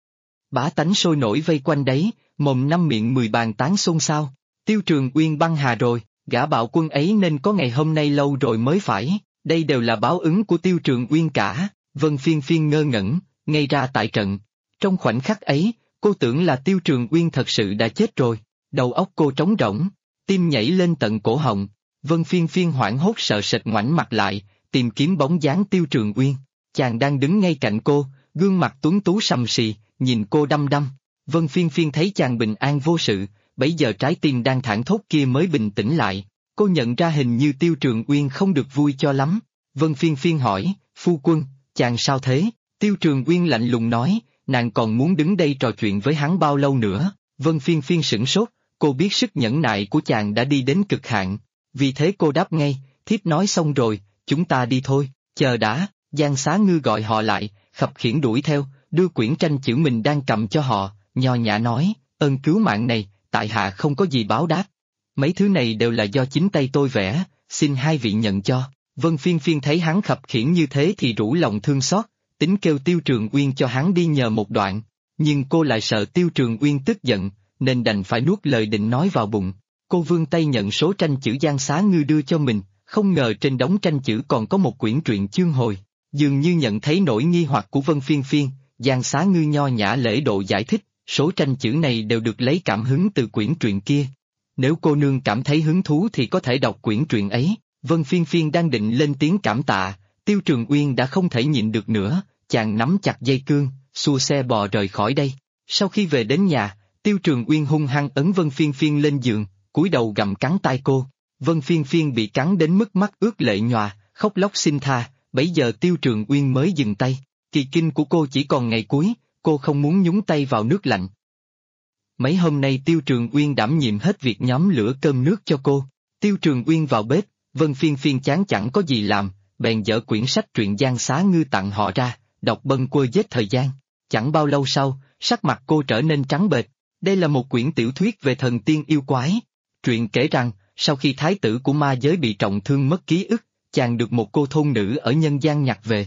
Bá tánh sôi nổi vây quanh đấy, mồm năm miệng mười bàn tán xôn xao. Tiêu Trường Uyên băng hà rồi, gã bạo quân ấy nên có ngày hôm nay lâu rồi mới phải, đây đều là báo ứng của Tiêu Trường Uyên cả. Vân Phiên Phiên ngơ ngẩn, ngay ra tại trận. Trong khoảnh khắc ấy, cô tưởng là Tiêu Trường Uyên thật sự đã chết rồi, đầu óc cô trống rỗng, tim nhảy lên tận cổ họng. Vân Phiên Phiên hoảng hốt sợ sệt ngoảnh mặt lại, tìm kiếm bóng dáng Tiêu Trường Uyên. Chàng đang đứng ngay cạnh cô, gương mặt tuấn tú sầm sì, nhìn cô đăm đăm. Vân Phiên Phiên thấy chàng bình an vô sự, bấy giờ trái tim đang thảng thốt kia mới bình tĩnh lại. Cô nhận ra hình như Tiêu Trường Uyên không được vui cho lắm. Vân Phiên Phiên hỏi, phu quân, chàng sao thế? Tiêu Trường Uyên lạnh lùng nói, nàng còn muốn đứng đây trò chuyện với hắn bao lâu nữa? Vân Phiên Phiên sửng sốt, cô biết sức nhẫn nại của chàng đã đi đến cực hạn. Vì thế cô đáp ngay, thiếp nói xong rồi, chúng ta đi thôi, chờ đã. Giang Xá Ngư gọi họ lại, khập khiễng đuổi theo, đưa quyển tranh chữ mình đang cầm cho họ, nho nhã nói, ơn cứu mạng này, tại hạ không có gì báo đáp. Mấy thứ này đều là do chính tay tôi vẽ, xin hai vị nhận cho. Vân Phiên Phiên thấy hắn khập khiễng như thế thì rủ lòng thương xót, tính kêu Tiêu Trường Uyên cho hắn đi nhờ một đoạn. Nhưng cô lại sợ Tiêu Trường Uyên tức giận, nên đành phải nuốt lời định nói vào bụng. Cô vươn tay nhận số tranh chữ Giang Xá Ngư đưa cho mình, không ngờ trên đống tranh chữ còn có một quyển truyện chương hồi. Dường như nhận thấy nỗi nghi hoặc của Vân Phiên Phiên, Giang Xá Ngư nho nhã lễ độ giải thích, Số tranh chữ này đều được lấy cảm hứng từ quyển truyện kia. Nếu cô nương cảm thấy hứng thú thì có thể đọc quyển truyện ấy. Vân Phiên Phiên đang định lên tiếng cảm tạ, Tiêu Trường Uyên đã không thể nhịn được nữa, chàng nắm chặt dây cương, xua xe bò rời khỏi đây. Sau khi về đến nhà, Tiêu Trường Uyên hung hăng ấn Vân Phiên Phiên lên giường, cúi đầu gặm cắn tai cô. Vân Phiên Phiên bị cắn đến mức mắt ướt lệ nhòa, khóc lóc xin tha, bấy giờ Tiêu Trường Uyên mới dừng tay. Kỳ kinh của cô chỉ còn ngày cuối, cô không muốn nhúng tay vào nước lạnh. Mấy hôm nay Tiêu Trường Uyên đảm nhiệm hết việc nhóm lửa cơm nước cho cô. Tiêu Trường Uyên vào bếp, Vân Phiên Phiên chán chẳng có gì làm, bèn dở quyển sách truyện Giang Xá Ngư tặng họ ra, đọc bâng quơ giết thời gian. Chẳng bao lâu sau, sắc mặt cô trở nên trắng bệch. Đây là một quyển tiểu thuyết về thần tiên yêu quái. Truyện kể rằng, sau khi thái tử của ma giới bị trọng thương mất ký ức, chàng được một cô thôn nữ ở nhân gian nhặt về.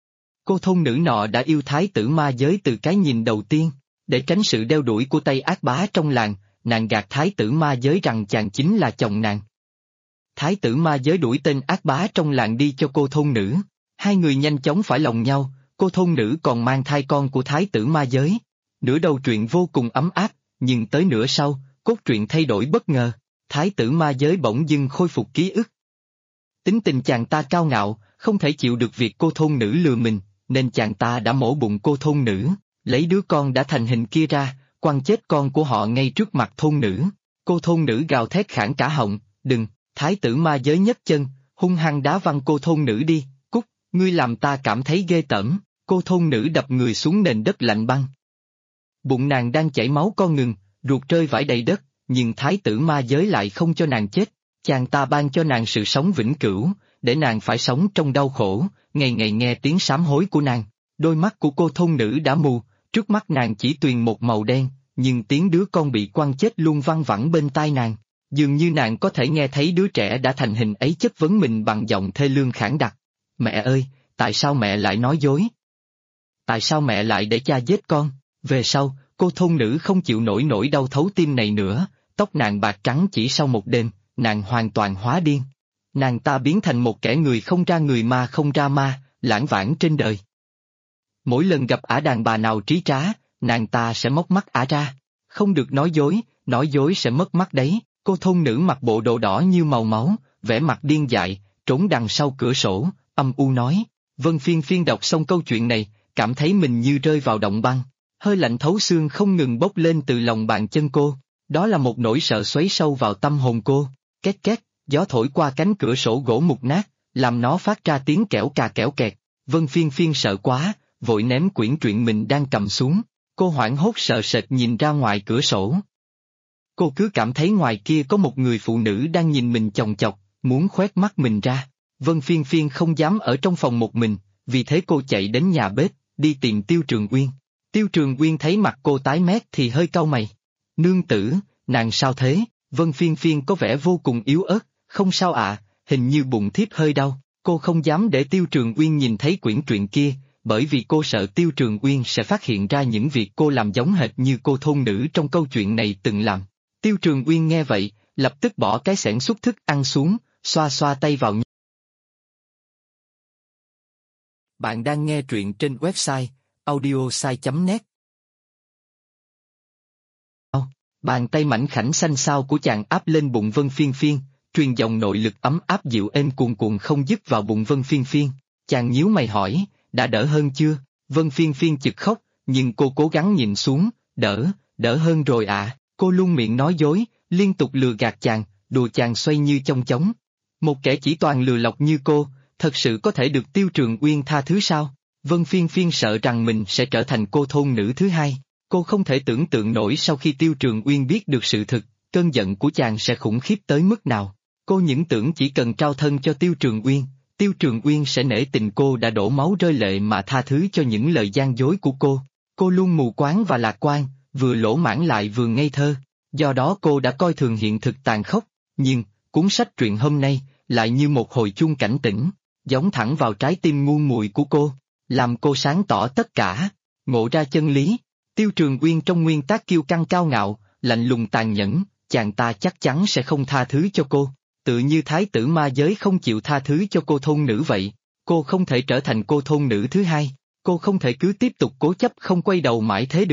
Cô thôn nữ nọ đã yêu thái tử ma giới từ cái nhìn đầu tiên. Để tránh sự đeo đuổi của Tây Ác Bá trong làng, nàng gạt thái tử ma giới rằng chàng chính là chồng nàng. Thái tử ma giới đuổi tên ác bá trong làng đi cho cô thôn nữ. Hai người nhanh chóng phải lòng nhau, cô thôn nữ còn mang thai con của thái tử ma giới. Nửa đầu truyện vô cùng ấm áp, nhưng tới nửa sau, cốt truyện thay đổi bất ngờ. Thái tử ma giới bỗng dưng khôi phục ký ức. Tính tình chàng ta cao ngạo, không thể chịu được việc cô thôn nữ lừa mình, nên chàng ta đã mổ bụng cô thôn nữ, lấy đứa con đã thành hình kia ra, quăng chết con của họ ngay trước mặt thôn nữ. Cô thôn nữ gào thét khản cả họng, đừng, thái tử ma giới nhấc chân, hung hăng đá văng cô thôn nữ đi, cút, ngươi làm ta cảm thấy ghê tởm, cô thôn nữ đập người xuống nền đất lạnh băng. Bụng nàng đang chảy máu con ngừng, ruột rơi vãi đầy đất, nhưng thái tử ma giới lại không cho nàng chết, chàng ta ban cho nàng sự sống vĩnh cửu, để nàng phải sống trong đau khổ, ngày ngày nghe tiếng sám hối của nàng. Đôi mắt của cô thôn nữ đã mù, trước mắt nàng chỉ tuyền một màu đen, nhưng tiếng đứa con bị quăng chết luôn văng vẳng bên tai nàng. Dường như nàng có thể nghe thấy đứa trẻ đã thành hình ấy chất vấn mình bằng giọng thê lương khản đặc. Mẹ ơi, tại sao mẹ lại nói dối? Tại sao mẹ lại để cha giết con? Về sau, cô thôn nữ không chịu nổi nỗi đau thấu tim này nữa, tóc nàng bạc trắng chỉ sau một đêm, nàng hoàn toàn hóa điên. Nàng ta biến thành một kẻ người không ra người ma không ra ma, lãng vãng trên đời. Mỗi lần gặp ả đàn bà nào trí trá, nàng ta sẽ móc mắt ả ra. Không được nói dối sẽ mất mắt đấy. Cô thôn nữ mặc bộ đồ đỏ như màu máu, vẻ mặt điên dại, trốn đằng sau cửa sổ, âm u nói. Vân Phiên Phiên đọc xong câu chuyện này, cảm thấy mình như rơi vào động băng. Hơi lạnh thấu xương không ngừng bốc lên từ lòng bàn chân cô. Đó là một nỗi sợ xoáy sâu vào tâm hồn cô. Két két, gió thổi qua cánh cửa sổ gỗ mục nát, làm nó phát ra tiếng kẽo cà kẽo kẹt. Vân Phiên Phiên sợ quá, vội ném quyển truyện mình đang cầm xuống. Cô hoảng hốt sợ sệt nhìn ra ngoài cửa sổ. Cô cứ cảm thấy ngoài kia có một người phụ nữ đang nhìn mình chòng chọc, muốn khoét mắt mình ra. Vân Phiên Phiên không dám ở trong phòng một mình, vì thế cô chạy đến nhà bếp, đi tìm Tiêu Trường Uyên. Tiêu Trường Uyên thấy mặt cô tái mét thì hơi cau mày. Nương tử, nàng sao thế? Vân Phiên Phiên có vẻ vô cùng yếu ớt, không sao ạ, hình như bụng thiếp hơi đau. Cô không dám để Tiêu Trường Uyên nhìn thấy quyển truyện kia, bởi vì cô sợ Tiêu Trường Uyên sẽ phát hiện ra những việc cô làm giống hệt như cô thôn nữ trong câu chuyện này từng làm. Tiêu Trường Uyên nghe vậy, lập tức bỏ cái xẻng xúc thức ăn xuống, xoa xoa tay vào. Bạn đang nghe truyện trên website audiosai.net. Bàn tay mảnh khảnh xanh xao của chàng áp lên bụng Vân Phiên Phiên, truyền dòng nội lực ấm áp dịu êm cuồn cuộn không dứt vào bụng Vân Phiên Phiên. Chàng nhíu mày hỏi, đã đỡ hơn chưa? Vân Phiên Phiên chực khóc, nhưng cô cố gắng nhìn xuống, đỡ hơn rồi ạ. Cô luôn miệng nói dối, liên tục lừa gạt chàng, đùa chàng xoay như chong chóng. Một kẻ chỉ toàn lừa lọc như cô, thật sự có thể được Tiêu Trường Uyên tha thứ sao? Vân Phiên Phiên sợ rằng mình sẽ trở thành cô thôn nữ thứ hai. Cô không thể tưởng tượng nổi sau khi Tiêu Trường Uyên biết được sự thực, cơn giận của chàng sẽ khủng khiếp tới mức nào. Cô những tưởng chỉ cần trao thân cho Tiêu Trường Uyên sẽ nể tình cô đã đổ máu rơi lệ mà tha thứ cho những lời gian dối của cô. Cô luôn mù quáng và lạc quan, vừa lỗ mãn lại vừa ngây thơ, do đó cô đã coi thường hiện thực tàn khốc, nhưng, cuốn sách truyện hôm nay, lại như một hồi chuông cảnh tỉnh, gióng thẳng vào trái tim ngu muội của cô, làm cô sáng tỏ tất cả, ngộ ra chân lý. Tiêu Trường Uyên trong nguyên tác kiêu căng cao ngạo, lạnh lùng tàn nhẫn, chàng ta chắc chắn sẽ không tha thứ cho cô, tự như thái tử ma giới không chịu tha thứ cho cô thôn nữ vậy. Cô không thể trở thành cô thôn nữ thứ hai, cô không thể cứ tiếp tục cố chấp không quay đầu mãi thế được.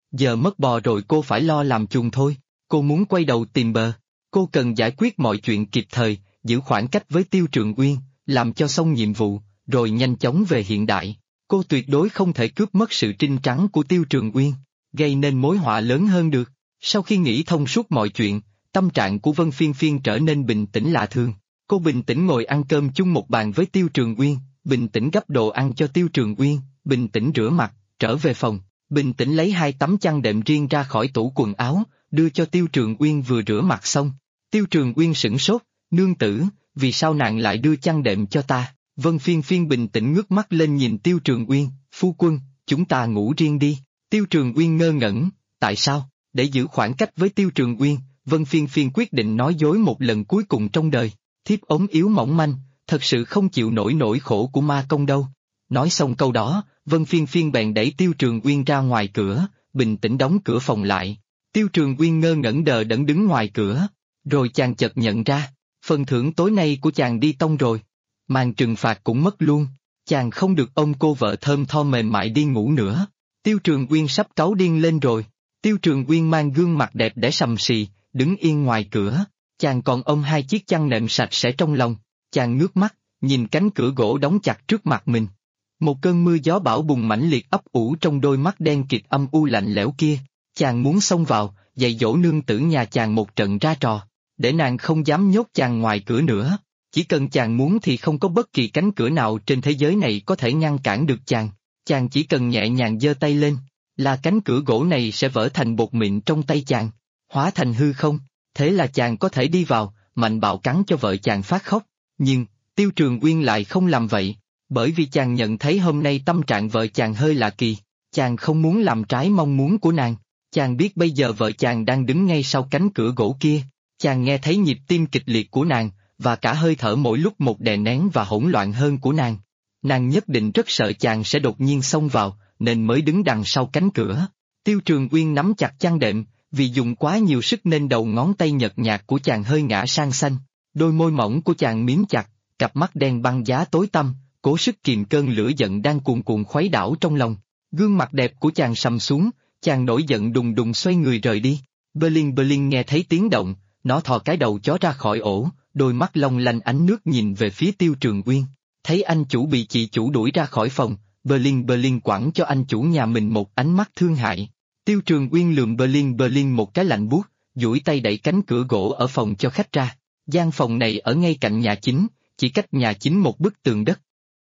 Giờ mất bò rồi cô phải lo làm chuồng thôi, cô muốn quay đầu tìm bờ. Cô cần giải quyết mọi chuyện kịp thời, giữ khoảng cách với Tiêu Trường Uyên, làm cho xong nhiệm vụ, rồi nhanh chóng về hiện đại. Cô tuyệt đối không thể cướp mất sự trinh trắng của Tiêu Trường Uyên, gây nên mối họa lớn hơn được. Sau khi nghĩ thông suốt mọi chuyện, tâm trạng của Vân Phiên Phiên trở nên bình tĩnh lạ thường. Cô bình tĩnh ngồi ăn cơm chung một bàn với Tiêu Trường Uyên, bình tĩnh gắp đồ ăn cho Tiêu Trường Uyên, bình tĩnh rửa mặt, trở về phòng, bình tĩnh lấy 2 tấm chăn đệm riêng ra khỏi tủ quần áo, đưa cho Tiêu Trường Uyên vừa rửa mặt xong. Tiêu Trường Uyên sửng sốt, nương tử, vì sao nàng lại đưa chăn đệm cho ta? Vân Phiên Phiên bình tĩnh ngước mắt lên nhìn Tiêu Trường Uyên, phu quân, chúng ta ngủ riêng đi. Tiêu Trường Uyên ngơ ngẩn, tại sao? Để giữ khoảng cách với Tiêu Trường Uyên, Vân Phiên Phiên quyết định nói dối một lần cuối cùng trong đời. Thiếp ốm yếu mỏng manh, thật sự không chịu nổi nỗi khổ của ma công đâu. Nói xong câu đó, Vân Phiên Phiên bèn đẩy Tiêu Trường Uyên ra ngoài cửa, bình tĩnh đóng cửa phòng lại. Tiêu Trường Uyên ngơ ngẩn đờ đẫn đứng ngoài cửa, rồi chàng chợt nhận ra, phần thưởng tối nay của chàng đi tông rồi. Màn trừng phạt cũng mất luôn, chàng không được ôm cô vợ thơm tho mềm mại đi ngủ nữa. Tiêu Trường Uyên sắp cáu điên lên rồi. Tiêu Trường Uyên mang gương mặt đẹp để sầm sì, đứng yên ngoài cửa, chàng còn ôm 2 chiếc chăn nệm sạch sẽ trong lòng. Chàng ngước mắt, nhìn cánh cửa gỗ đóng chặt trước mặt mình. Một cơn mưa gió bão bùng mãnh liệt ấp ủ trong đôi mắt đen kịt âm u lạnh lẽo kia. Chàng muốn xông vào, dạy dỗ nương tử nhà chàng một trận ra trò, để nàng không dám nhốt chàng ngoài cửa nữa. Chỉ cần chàng muốn thì không có bất kỳ cánh cửa nào trên thế giới này có thể ngăn cản được chàng. Chàng chỉ cần nhẹ nhàng giơ tay lên, là cánh cửa gỗ này sẽ vỡ thành bột mịn trong tay chàng, hóa thành hư không. Thế là chàng có thể đi vào, mạnh bạo cắn cho vợ chàng phát khóc. Nhưng, Tiêu Trường Uyên lại không làm vậy, bởi vì chàng nhận thấy hôm nay tâm trạng vợ chàng hơi lạ kỳ. Chàng không muốn làm trái mong muốn của nàng. Chàng biết bây giờ vợ chàng đang đứng ngay sau cánh cửa gỗ kia. Chàng nghe thấy nhịp tim kịch liệt của nàng, và cả hơi thở mỗi lúc một đè nén và hỗn loạn hơn của nàng. Nàng nhất định rất sợ chàng sẽ đột nhiên xông vào, nên mới đứng đằng sau cánh cửa. Tiêu Trường Uyên nắm chặt chăn đệm, vì dùng quá nhiều sức nên đầu ngón tay nhợt nhạt của chàng hơi ngã sang xanh. Đôi môi mỏng của chàng miếm chặt, cặp mắt đen băng giá tối tăm, cố sức kìm cơn lửa giận đang cuồn cuộn khuấy đảo trong lòng. Gương mặt đẹp của chàng sầm xuống, chàng nổi giận đùng đùng xoay người rời đi. Berlin nghe thấy tiếng động, nó thò cái đầu chó ra khỏi ổ, đôi mắt long lanh ánh nước nhìn về phía Tiêu Trường Uyên. Thấy anh chủ bị chị chủ đuổi ra khỏi phòng, Berlin quẳng cho anh chủ nhà mình một ánh mắt thương hại. Tiêu Trường Uyên lườm Berlin một cái lạnh buốt, duỗi tay đẩy cánh cửa gỗ ở phòng cho khách ra. Gian phòng này ở ngay cạnh nhà chính, chỉ cách nhà chính một bức tường đất.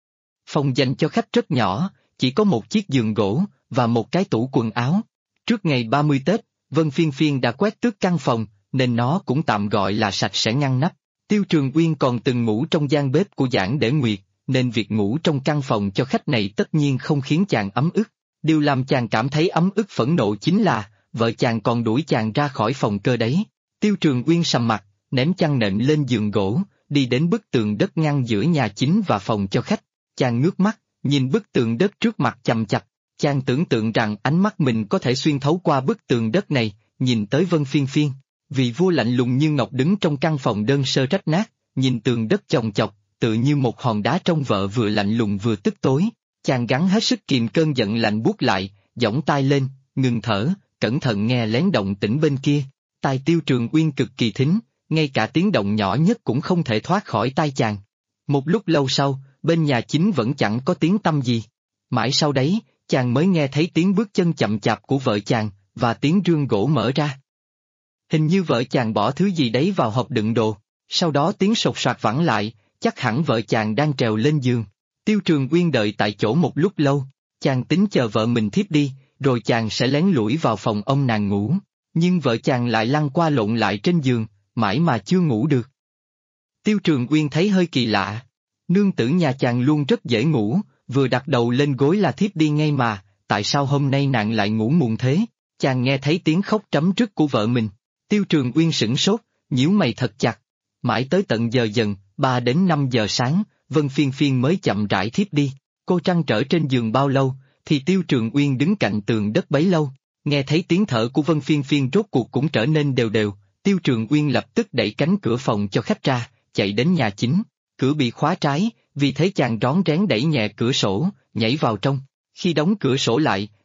Phòng dành cho khách rất nhỏ, chỉ có một chiếc giường gỗ, và một cái tủ quần áo. Trước ngày 30 Tết, Vân Phiên Phiên đã quét tước căn phòng, nên nó cũng tạm gọi là sạch sẽ ngăn nắp. Tiêu Trường Uyên còn từng ngủ trong gian bếp của Giảng Để Nguyệt, nên việc ngủ trong căn phòng cho khách này tất nhiên không khiến chàng ấm ức. Điều làm chàng cảm thấy ấm ức phẫn nộ chính là, vợ chàng còn đuổi chàng ra khỏi phòng cơ đấy. Tiêu Trường Uyên sầm mặt, ném chăn nệm lên giường gỗ, đi đến bức tường đất ngăn giữa nhà chính và phòng cho khách. Chàng ngước mắt, nhìn bức tường đất trước mặt chằm chằm. Chàng tưởng tượng rằng ánh mắt mình có thể xuyên thấu qua bức tường đất này, nhìn tới Vân Phiên Phiên. Vị vua lạnh lùng như ngọc đứng trong căn phòng đơn sơ rách nát, nhìn tường đất chồng chọc, tự như một hòn đá trong vợ vừa lạnh lùng vừa tức tối. Chàng gắng hết sức kìm cơn giận lạnh buốt lại, giỏng tai lên, ngừng thở, cẩn thận nghe lén động tĩnh bên kia. Tai Tiêu Trường Uyên cực kỳ thính, ngay cả tiếng động nhỏ nhất cũng không thể thoát khỏi tai chàng. Một lúc lâu sau, bên nhà chính vẫn chẳng có tiếng tăm gì. Mãi sau đấy, chàng mới nghe thấy tiếng bước chân chậm chạp của vợ chàng, và tiếng rương gỗ mở ra. Hình như vợ chàng bỏ thứ gì đấy vào hộp đựng đồ, sau đó tiếng sột soạt vẳng lại, chắc hẳn vợ chàng đang trèo lên giường. Tiêu Trường Uyên đợi tại chỗ một lúc lâu, chàng tính chờ vợ mình thiếp đi, rồi chàng sẽ lén lủi vào phòng ông nàng ngủ, nhưng vợ chàng lại lăn qua lộn lại trên giường, mãi mà chưa ngủ được. Tiêu Trường Uyên thấy hơi kỳ lạ, nương tử nhà chàng luôn rất dễ ngủ, vừa đặt đầu lên gối là thiếp đi ngay mà, tại sao hôm nay nàng lại ngủ muộn thế? Chàng nghe thấy tiếng khóc trắm rứt của vợ mình. Tiêu Trường Uyên sửng sốt, nhíu mày thật chặt. Mãi tới tận giờ dần, 3 đến 5 giờ sáng, Vân Phiên Phiên mới chậm rãi thiếp đi. Cô trăn trở trên giường bao lâu, thì Tiêu Trường Uyên đứng cạnh tường đất bấy lâu. Nghe thấy tiếng thở của Vân Phiên Phiên rốt cuộc cũng trở nên đều đều, Tiêu Trường Uyên lập tức đẩy cánh cửa phòng cho khách ra, chạy đến nhà chính. Cửa bị khóa trái, vì thế chàng rón rén đẩy nhẹ cửa sổ, nhảy vào trong. Khi đóng cửa sổ lại,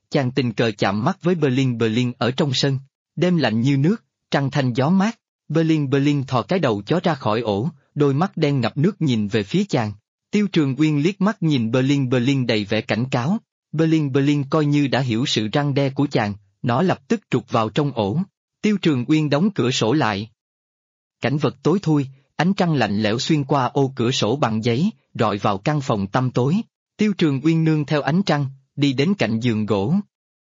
Chàng tình cờ chạm mắt với Berlin ở trong sân. Đêm lạnh như nước, trăng thanh gió mát. Berlin thò cái đầu chó ra khỏi ổ, đôi mắt đen ngập nước nhìn về phía chàng. Tiêu Trường Uyên liếc mắt nhìn Berlin đầy vẻ cảnh cáo. Berlin coi như đã hiểu sự răn đe của chàng, nó lập tức trục vào trong ổ. Tiêu Trường Uyên đóng cửa sổ lại. Cảnh vật tối thui, ánh trăng lạnh lẽo xuyên qua ô cửa sổ bằng giấy, rọi vào căn phòng tăm tối. Tiêu Trường Uyên nương theo ánh trăng, đi đến cạnh giường gỗ.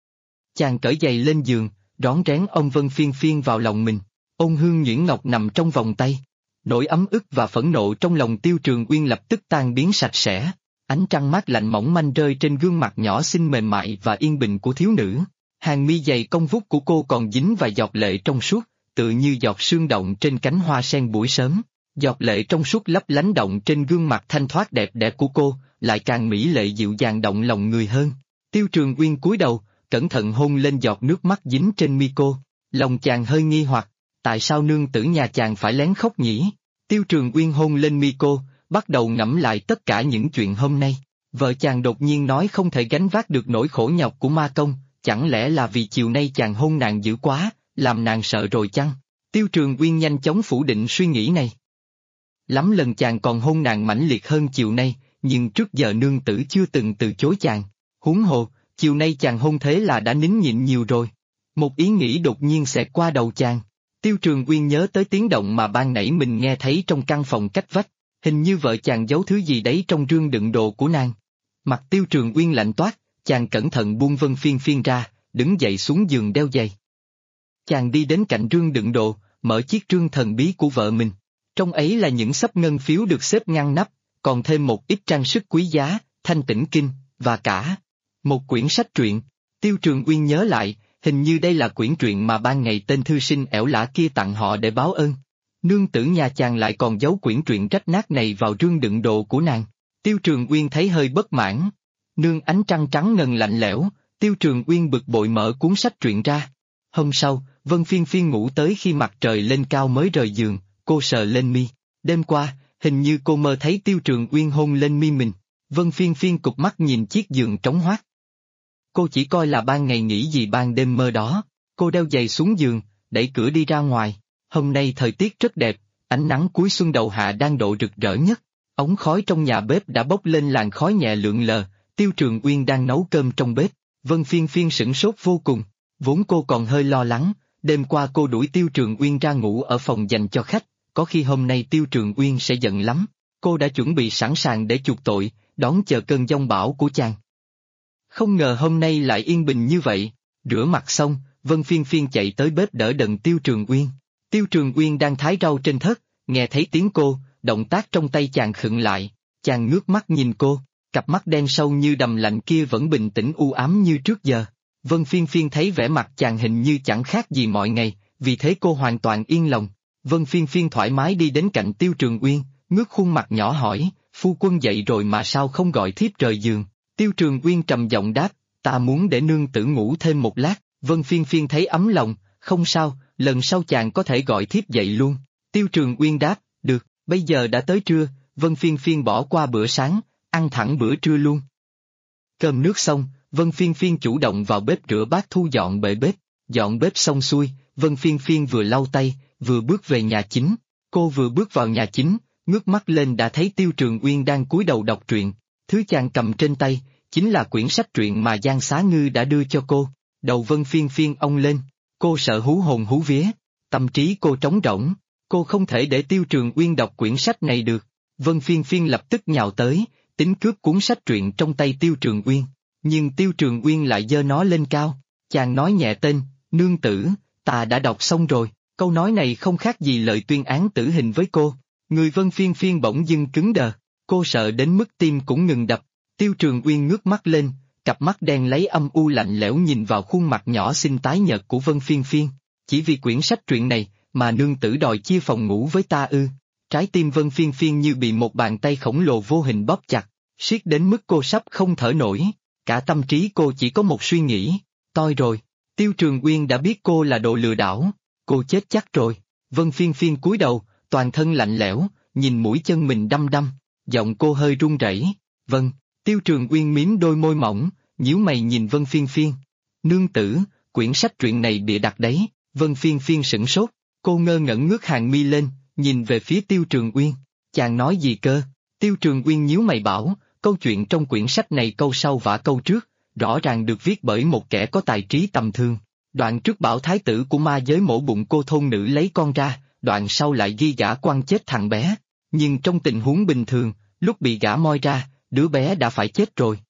Chàng cởi giày lên giường, rón rén ôm Vân Phiên Phiên vào lòng mình. Ôn hương nhuyễn ngọc nằm trong vòng tay. Nỗi ấm ức và phẫn nộ trong lòng Tiêu Trường Uyên lập tức tan biến sạch sẽ. Ánh trăng mát lạnh mỏng manh rơi trên gương mặt nhỏ xinh mềm mại và yên bình của thiếu nữ. Hàng mi dày cong vút của cô còn dính vài giọt lệ trong suốt, tự như giọt sương động trên cánh hoa sen buổi sớm. Giọt lệ trong suốt lấp lánh động trên gương mặt thanh thoát đẹp đẽ của cô, lại càng mỹ lệ dịu dàng động lòng người hơn. Tiêu Trường Uyên cúi đầu, cẩn thận hôn lên giọt nước mắt dính trên mi cô. Lòng chàng hơi nghi hoặc, tại sao nương tử nhà chàng phải lén khóc nhỉ? Tiêu Trường Uyên hôn lên mi cô, bắt đầu ngẫm lại tất cả những chuyện hôm nay. Vợ chàng đột nhiên nói không thể gánh vác được nỗi khổ nhọc của ma công, chẳng lẽ là vì chiều nay chàng hôn nàng dữ quá, làm nàng sợ rồi chăng? Tiêu Trường Uyên nhanh chóng phủ định suy nghĩ này. Lắm lần chàng còn hôn nàng mãnh liệt hơn chiều nay, nhưng trước giờ nương tử chưa từng từ chối chàng. Huống hồ, chiều nay chàng hôn thế là đã nín nhịn nhiều rồi. Một ý nghĩ đột nhiên xẹt qua đầu chàng. Tiêu Trường Uyên nhớ tới tiếng động mà ban nãy mình nghe thấy trong căn phòng cách vách, hình như vợ chàng giấu thứ gì đấy trong rương đựng đồ của nàng. Mặt Tiêu Trường Uyên lạnh toát, chàng cẩn thận buông Vân Phiên Phiên ra, đứng dậy xuống giường đeo giày. Chàng đi đến cạnh rương đựng đồ, mở chiếc rương thần bí của vợ mình. Trong ấy là những xấp ngân phiếu được xếp ngăn nắp, còn thêm một ít trang sức quý giá, Thanh Tĩnh Kinh, và cả một quyển sách truyện. Tiêu Trường Uyên nhớ lại, hình như đây là quyển truyện mà ban ngày tên thư sinh ẻo lả kia tặng họ để báo ơn. Nương tử nhà chàng lại còn giấu quyển truyện rách nát này vào rương đựng đồ của nàng. Tiêu Trường Uyên thấy hơi bất mãn. Nương ánh trăng trắng ngần lạnh lẽo, Tiêu Trường Uyên bực bội mở cuốn sách truyện ra. Hôm sau, Vân Phiên Phiên ngủ tới khi mặt trời lên cao mới rời giường, cô sờ lên mi. Đêm qua, hình như cô mơ thấy Tiêu Trường Uyên hôn lên mi mình. Vân Phiên Phiên cụp mắt nhìn chiếc giường trống hoác. Cô chỉ coi là ban ngày nghĩ gì ban đêm mơ đó. Cô đeo giày xuống giường, đẩy cửa đi ra ngoài. Hôm nay thời tiết rất đẹp, ánh nắng cuối xuân đầu hạ đang độ rực rỡ nhất. Ống khói trong nhà bếp đã bốc lên làn khói nhẹ lượn lờ, Tiêu Trường Uyên đang nấu cơm trong bếp. Vân Phiên Phiên sửng sốt vô cùng, vốn cô còn hơi lo lắng, đêm qua cô đuổi Tiêu Trường Uyên ra ngủ ở phòng dành cho khách, có khi hôm nay Tiêu Trường Uyên sẽ giận lắm. Cô đã chuẩn bị sẵn sàng để chuộc tội, đón chờ cơn giông bão của chàng. Không ngờ hôm nay lại yên bình như vậy. Rửa mặt xong, Vân Phiên Phiên chạy tới bếp đỡ đần Tiêu Trường Uyên. Tiêu Trường Uyên đang thái rau trên thớt, nghe thấy tiếng cô, động tác trong tay chàng khựng lại. Chàng ngước mắt nhìn cô, cặp mắt đen sâu như đầm lạnh kia vẫn bình tĩnh u ám như trước giờ. Vân Phiên Phiên thấy vẻ mặt chàng hình như chẳng khác gì mọi ngày, vì thế cô hoàn toàn yên lòng. Vân Phiên Phiên thoải mái đi đến cạnh Tiêu Trường Uyên, ngước khuôn mặt nhỏ hỏi, phu quân dậy rồi mà sao không gọi thiếp rời giường? Tiêu Trường Uyên trầm giọng đáp, ta muốn để nương tử ngủ thêm một lát. Vân Phiên Phiên thấy ấm lòng, không sao, lần sau chàng có thể gọi thiếp dậy luôn. Tiêu Trường Uyên đáp, được, bây giờ đã tới trưa. Vân Phiên Phiên bỏ qua bữa sáng, ăn thẳng bữa trưa luôn. Cơm nước xong, Vân Phiên Phiên chủ động vào bếp rửa bát thu dọn bệ bếp. Dọn bếp xong xuôi, Vân Phiên Phiên vừa lau tay, vừa bước về nhà chính. Cô vừa bước vào nhà chính, ngước mắt lên đã thấy Tiêu Trường Uyên đang cúi đầu đọc truyện. Thứ chàng cầm trên tay, chính là quyển sách truyện mà Giang Xá Ngư đã đưa cho cô. Đầu Vân Phiên Phiên ong lên, cô sợ hú hồn hú vía, tâm trí cô trống rỗng, cô không thể để Tiêu Trường Uyên đọc quyển sách này được. Vân Phiên Phiên lập tức nhào tới, tính cướp cuốn sách truyện trong tay Tiêu Trường Uyên, nhưng Tiêu Trường Uyên lại giơ nó lên cao. Chàng nói nhẹ tên, nương tử, ta đã đọc xong rồi. Câu nói này không khác gì lời tuyên án tử hình với cô. Người Vân Phiên Phiên bỗng dưng cứng đờ, cô sợ đến mức tim cũng ngừng đập. Tiêu Trường Uyên ngước mắt lên, cặp mắt đen lấy âm u lạnh lẽo nhìn vào khuôn mặt nhỏ xinh tái nhợt của Vân Phiên Phiên. Chỉ vì quyển sách truyện này, mà nương tử đòi chia phòng ngủ với ta ư? Trái tim Vân Phiên Phiên như bị một bàn tay khổng lồ vô hình bóp chặt, siết đến mức cô sắp không thở nổi. Cả tâm trí cô chỉ có một suy nghĩ, toi rồi. Tiêu Trường Uyên đã biết cô là đồ lừa đảo, cô chết chắc rồi. Vân Phiên Phiên cúi đầu, toàn thân lạnh lẽo, nhìn mũi chân mình đăm đăm, giọng cô hơi run rẩy. Vâng. Tiêu Trường Uyên mím đôi môi mỏng, nhíu mày nhìn Vân Phiên Phiên. Nương tử, quyển sách truyện này bịa đặt đấy. Vân Phiên Phiên sửng sốt, cô ngơ ngẩn ngước hàng mi lên, nhìn về phía Tiêu Trường Uyên. Chàng nói gì cơ? Tiêu Trường Uyên nhíu mày bảo, câu chuyện trong quyển sách này câu sau vả câu trước, rõ ràng được viết bởi một kẻ có tài trí tầm thường. Đoạn trước bảo thái tử của ma giới mổ bụng cô thôn nữ lấy con ra, đoạn sau lại ghi gã quăng chết thằng bé. Nhưng trong tình huống bình thường, lúc bị gã moi ra, đứa bé đã phải chết rồi.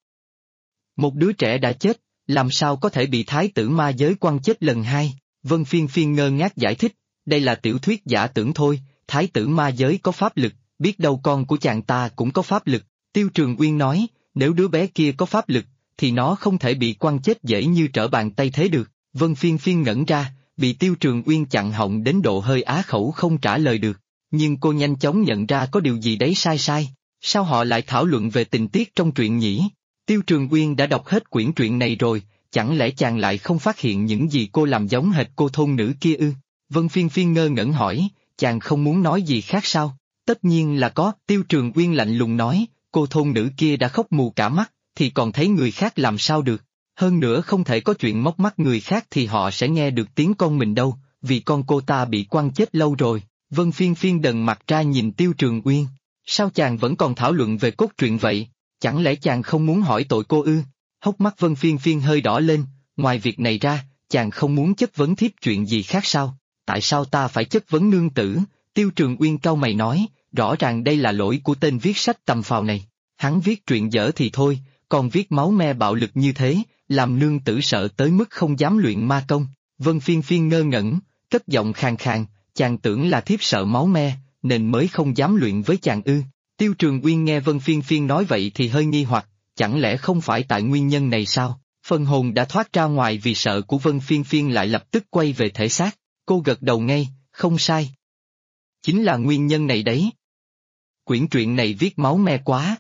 Một đứa trẻ đã chết, làm sao có thể bị thái tử ma giới quăng chết lần hai? Vân Phiên Phiên ngơ ngác giải thích, đây là tiểu thuyết giả tưởng thôi, thái tử ma giới có pháp lực, biết đâu con của chàng ta cũng có pháp lực. Tiêu Trường Uyên nói, nếu đứa bé kia có pháp lực, thì nó không thể bị quăng chết dễ như trở bàn tay thế được. Vân Phiên Phiên ngẩn ra, bị Tiêu Trường Uyên chặn họng đến độ hơi á khẩu không trả lời được. Nhưng cô nhanh chóng nhận ra có điều gì đấy sai sai, sao họ lại thảo luận về tình tiết trong truyện nhỉ? Tiêu Trường Uyên đã đọc hết quyển truyện này rồi, chẳng lẽ chàng lại không phát hiện những gì cô làm giống hệt cô thôn nữ kia ư? Vân Phiên Phiên ngơ ngẩn hỏi, chàng không muốn nói gì khác sao? Tất nhiên là có, Tiêu Trường Uyên lạnh lùng nói, cô thôn nữ kia đã khóc mù cả mắt, thì còn thấy người khác làm sao được? Hơn nữa không thể có chuyện móc mắt người khác thì họ sẽ nghe được tiếng con mình đâu, vì con cô ta bị quăng chết lâu rồi. Vân Phiên Phiên đần mặt ra nhìn Tiêu Trường Uyên, sao chàng vẫn còn thảo luận về cốt truyện vậy? Chẳng lẽ chàng không muốn hỏi tội cô ư? Hốc mắt Vân Phiên Phiên hơi đỏ lên, ngoài việc này ra, chàng không muốn chất vấn thiếp chuyện gì khác sao? Tại sao ta phải chất vấn nương tử? Tiêu Trường Uyên cau mày nói, rõ ràng đây là lỗi của tên viết sách tầm phào này. Hắn viết truyện dở thì thôi, còn viết máu me bạo lực như thế, làm nương tử sợ tới mức không dám luyện ma công. Vân Phiên Phiên ngơ ngẩn, cất giọng khàn khàn, chàng tưởng là thiếp sợ máu me, nên mới không dám luyện với chàng ư? Tiêu Trường Uyên nghe Vân Phiên Phiên nói vậy thì hơi nghi hoặc, chẳng lẽ không phải tại nguyên nhân này sao? Phần hồn đã thoát ra ngoài vì sợ của Vân Phiên Phiên lại lập tức quay về thể xác, cô gật đầu ngay, không sai. Chính là nguyên nhân này đấy. Quyển truyện này viết máu me quá.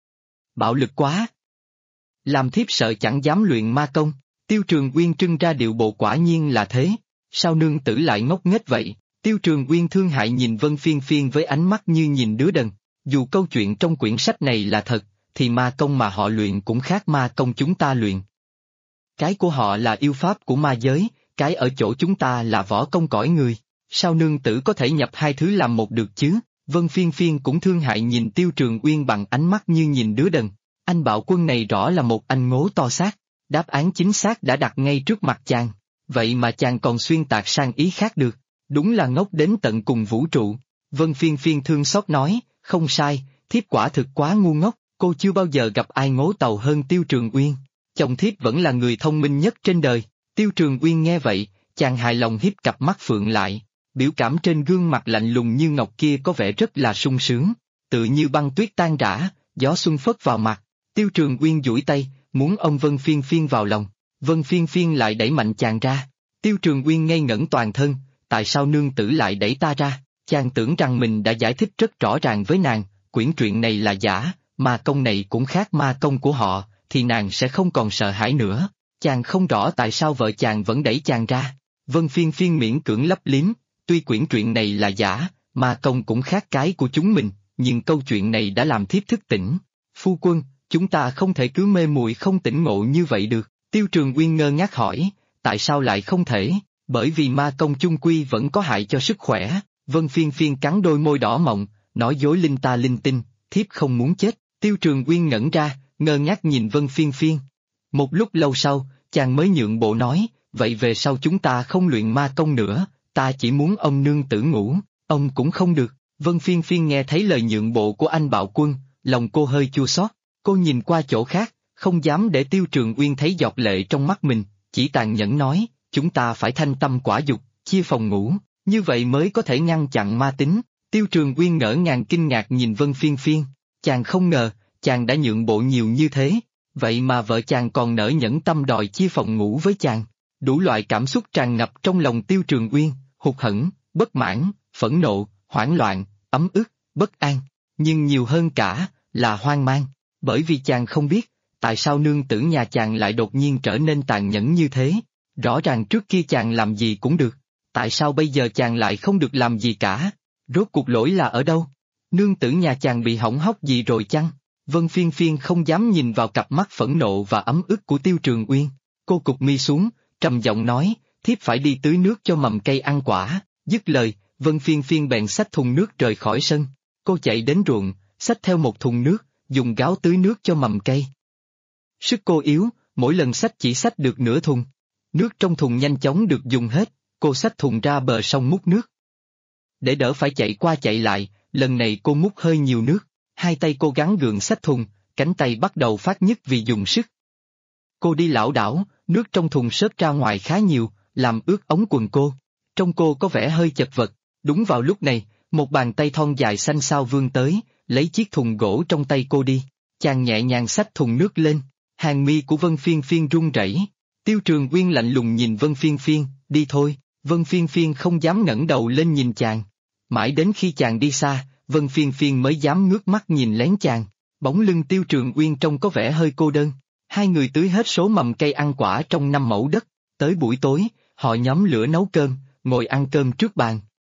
Bạo lực quá. Làm thiếp sợ chẳng dám luyện ma công. Tiêu Trường Uyên trưng ra điệu bộ quả nhiên là thế. Sao nương tử lại ngốc nghếch vậy? Tiêu Trường Uyên thương hại nhìn Vân Phiên Phiên với ánh mắt như nhìn đứa đần. Dù câu chuyện trong quyển sách này là thật, thì ma công mà họ luyện cũng khác ma công chúng ta luyện. Cái của họ là yêu pháp của ma giới, cái ở chỗ chúng ta là võ công cõi người. Sao nương tử có thể nhập hai thứ làm một được chứ? Vân Phiên Phiên cũng thương hại nhìn Tiêu Trường Uyên bằng ánh mắt như nhìn đứa đần. Anh Bạo Quân này rõ là một anh ngố to xác. Đáp án chính xác đã đặt ngay trước mặt chàng. Vậy mà chàng còn xuyên tạc sang ý khác được. Đúng là ngốc đến tận cùng vũ trụ. Vân Phiên Phiên thương xót nói, không sai, thiếp quả thực quá ngu ngốc, cô chưa bao giờ gặp ai ngố tàu hơn Tiêu Trường Uyên. Chồng thiếp vẫn là người thông minh nhất trên đời. Tiêu Trường Uyên nghe vậy, chàng hài lòng híp cặp mắt phượng lại. Biểu cảm trên gương mặt lạnh lùng như ngọc kia có vẻ rất là sung sướng, tự như băng tuyết tan rã, gió xuân phất vào mặt. Tiêu Trường Uyên duỗi tay, muốn ôm Vân Phiên Phiên vào lòng. Vân Phiên Phiên lại đẩy mạnh chàng ra. Tiêu Trường Uyên ngây ngẩn toàn thân, tại sao nương tử lại đẩy ta ra? Chàng tưởng rằng mình đã giải thích rất rõ ràng với nàng, quyển truyện này là giả, ma công này cũng khác ma công của họ, thì nàng sẽ không còn sợ hãi nữa. Chàng không rõ tại sao vợ chàng vẫn đẩy chàng ra. Vân Phiên Phiên miễn cưỡng lấp liếm, tuy quyển truyện này là giả, ma công cũng khác cái của chúng mình, nhưng câu chuyện này đã làm thiếp thức tỉnh. Phu quân, chúng ta không thể cứ mê muội không tỉnh ngộ như vậy được. Tiêu Trường Uyên ngơ ngác hỏi, tại sao lại không thể? Bởi vì ma công chung quy vẫn có hại cho sức khỏe. Vân Phiên Phiên cắn đôi môi đỏ mọng, nói dối linh ta linh tinh, thiếp không muốn chết. Tiêu Trường Uyên ngẩn ra, ngơ ngác nhìn Vân Phiên Phiên. Một lúc lâu sau, chàng mới nhượng bộ nói, vậy về sau chúng ta không luyện ma công nữa, ta chỉ muốn ông nương tử ngủ, ông cũng không được. Vân Phiên Phiên nghe thấy lời nhượng bộ của anh Bạo Quân, lòng cô hơi chua xót, cô nhìn qua chỗ khác, không dám để Tiêu Trường Uyên thấy giọt lệ trong mắt mình, chỉ tàn nhẫn nói, chúng ta phải thanh tâm quả dục, chia phòng ngủ, như vậy mới có thể ngăn chặn ma tính. Tiêu Trường Uyên ngỡ ngàng kinh ngạc nhìn Vân Phiên Phiên, chàng không ngờ, chàng đã nhượng bộ nhiều như thế, vậy mà vợ chàng còn nỡ nhẫn tâm đòi chia phòng ngủ với chàng. Đủ loại cảm xúc tràn ngập trong lòng Tiêu Trường Uyên, hụt hẫng, bất mãn, phẫn nộ, hoảng loạn, ấm ức, bất an, nhưng nhiều hơn cả là hoang mang, bởi vì chàng không biết tại sao nương tử nhà chàng lại đột nhiên trở nên tàn nhẫn như thế. Rõ ràng trước kia chàng làm gì cũng được, tại sao bây giờ chàng lại không được làm gì cả? Rốt cuộc lỗi là ở đâu? Nương tử nhà chàng bị hỏng hóc gì rồi chăng? Vân Phiên Phiên không dám nhìn vào cặp mắt phẫn nộ và ấm ức của Tiêu Trường Uyên. Cô cụp mi xuống, trầm giọng nói, thiếp phải đi tưới nước cho mầm cây ăn quả. Dứt lời, Vân Phiên Phiên bèn xách thùng nước rời khỏi sân. Cô chạy đến ruộng, xách theo một thùng nước, dùng gáo tưới nước cho mầm cây. Sức cô yếu, mỗi lần xách chỉ xách được nửa thùng. Nước trong thùng nhanh chóng được dùng hết, cô xách thùng ra bờ sông múc nước. Để đỡ phải chạy qua chạy lại, lần này cô múc hơi nhiều nước, hai tay cô gắng gượng xách thùng, cánh tay bắt đầu phát nhức vì dùng sức. Cô đi lảo đảo, nước trong thùng xớt ra ngoài khá nhiều, làm ướt ống quần cô. Trông cô có vẻ hơi chật vật. Đúng vào lúc này, một bàn tay thon dài xanh xao vươn tới, lấy chiếc thùng gỗ trong tay cô đi. Chàng nhẹ nhàng xách thùng nước lên, hàng mi của Vân Phiên Phiên run rẩy. Tiêu Trường Uyên lạnh lùng nhìn Vân Phiên Phiên, đi thôi. Vân Phiên Phiên không dám ngẩng đầu lên nhìn chàng. Mãi đến khi chàng đi xa, Vân Phiên Phiên mới dám ngước mắt nhìn lén chàng. Bóng lưng Tiêu Trường Uyên trông có vẻ hơi cô đơn. Hai người tưới hết số mầm cây ăn quả trong 5 mẫu đất. Tới buổi tối, họ nhóm lửa nấu cơm, ngồi ăn cơm trước bàn.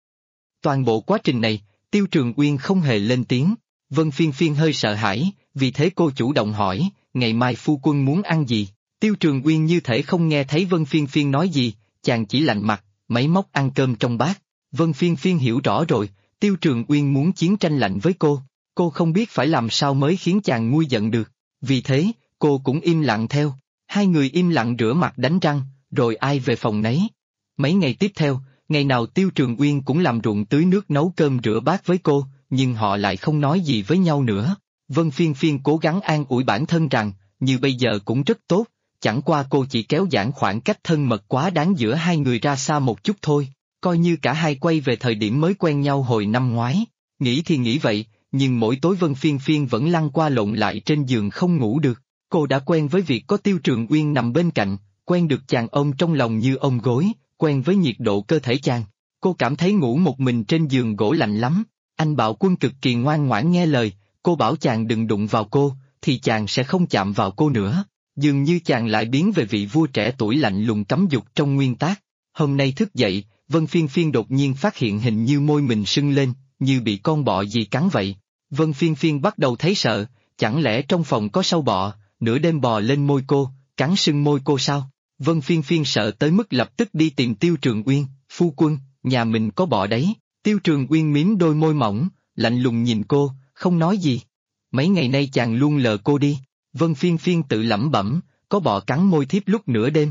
Toàn bộ quá trình này, Tiêu Trường Uyên không hề lên tiếng. Vân Phiên Phiên hơi sợ hãi, vì thế cô chủ động hỏi, ngày mai phu quân muốn ăn gì? Tiêu Trường Uyên như thể không nghe thấy Vân Phiên Phiên nói gì, chàng chỉ lạnh mặt, máy móc ăn cơm trong bát. Vân Phiên Phiên hiểu rõ rồi, Tiêu Trường Uyên muốn chiến tranh lạnh với cô không biết phải làm sao mới khiến chàng nguôi giận được. Vì thế, cô cũng im lặng theo. Hai người im lặng rửa mặt đánh răng, rồi ai về phòng nấy. Mấy ngày tiếp theo, ngày nào Tiêu Trường Uyên cũng làm ruộng tưới nước nấu cơm rửa bát với cô, nhưng họ lại không nói gì với nhau nữa. Vân Phiên Phiên cố gắng an ủi bản thân rằng, như bây giờ cũng rất tốt, chẳng qua cô chỉ kéo giãn khoảng cách thân mật quá đáng giữa hai người ra xa một chút thôi, coi như cả hai quay về thời điểm mới quen nhau hồi năm ngoái. Nghĩ thì nghĩ vậy, nhưng mỗi tối Vân Phiên Phiên vẫn lăn qua lộn lại trên giường không ngủ được. Cô đã quen với việc có Tiêu Trường Uyên nằm bên cạnh, quen được chàng ôm trong lòng như ôm gối, quen với nhiệt độ cơ thể chàng. Cô cảm thấy ngủ một mình trên giường gỗ lạnh lắm. Anh Bạo Quân cực kỳ ngoan ngoãn nghe lời, cô bảo chàng đừng đụng vào cô, thì chàng sẽ không chạm vào cô nữa. Dường như chàng lại biến về vị vua trẻ tuổi lạnh lùng cấm dục trong nguyên tác. Hôm nay thức dậy, Vân Phiên Phiên đột nhiên phát hiện hình như môi mình sưng lên, như bị con bọ gì cắn vậy. Vân Phiên Phiên bắt đầu thấy sợ, chẳng lẽ trong phòng có sâu bọ, nửa đêm bò lên môi cô, cắn sưng môi cô sao? Vân Phiên Phiên sợ tới mức lập tức đi tìm Tiêu Trường Uyên, phu quân, nhà mình có bọ đấy. Tiêu Trường Uyên mím đôi môi mỏng, lạnh lùng nhìn cô, không nói gì. Mấy ngày nay chàng luôn lờ cô đi. Vân Phiên Phiên tự lẩm bẩm, có bọ cắn môi thiếp lúc nửa đêm.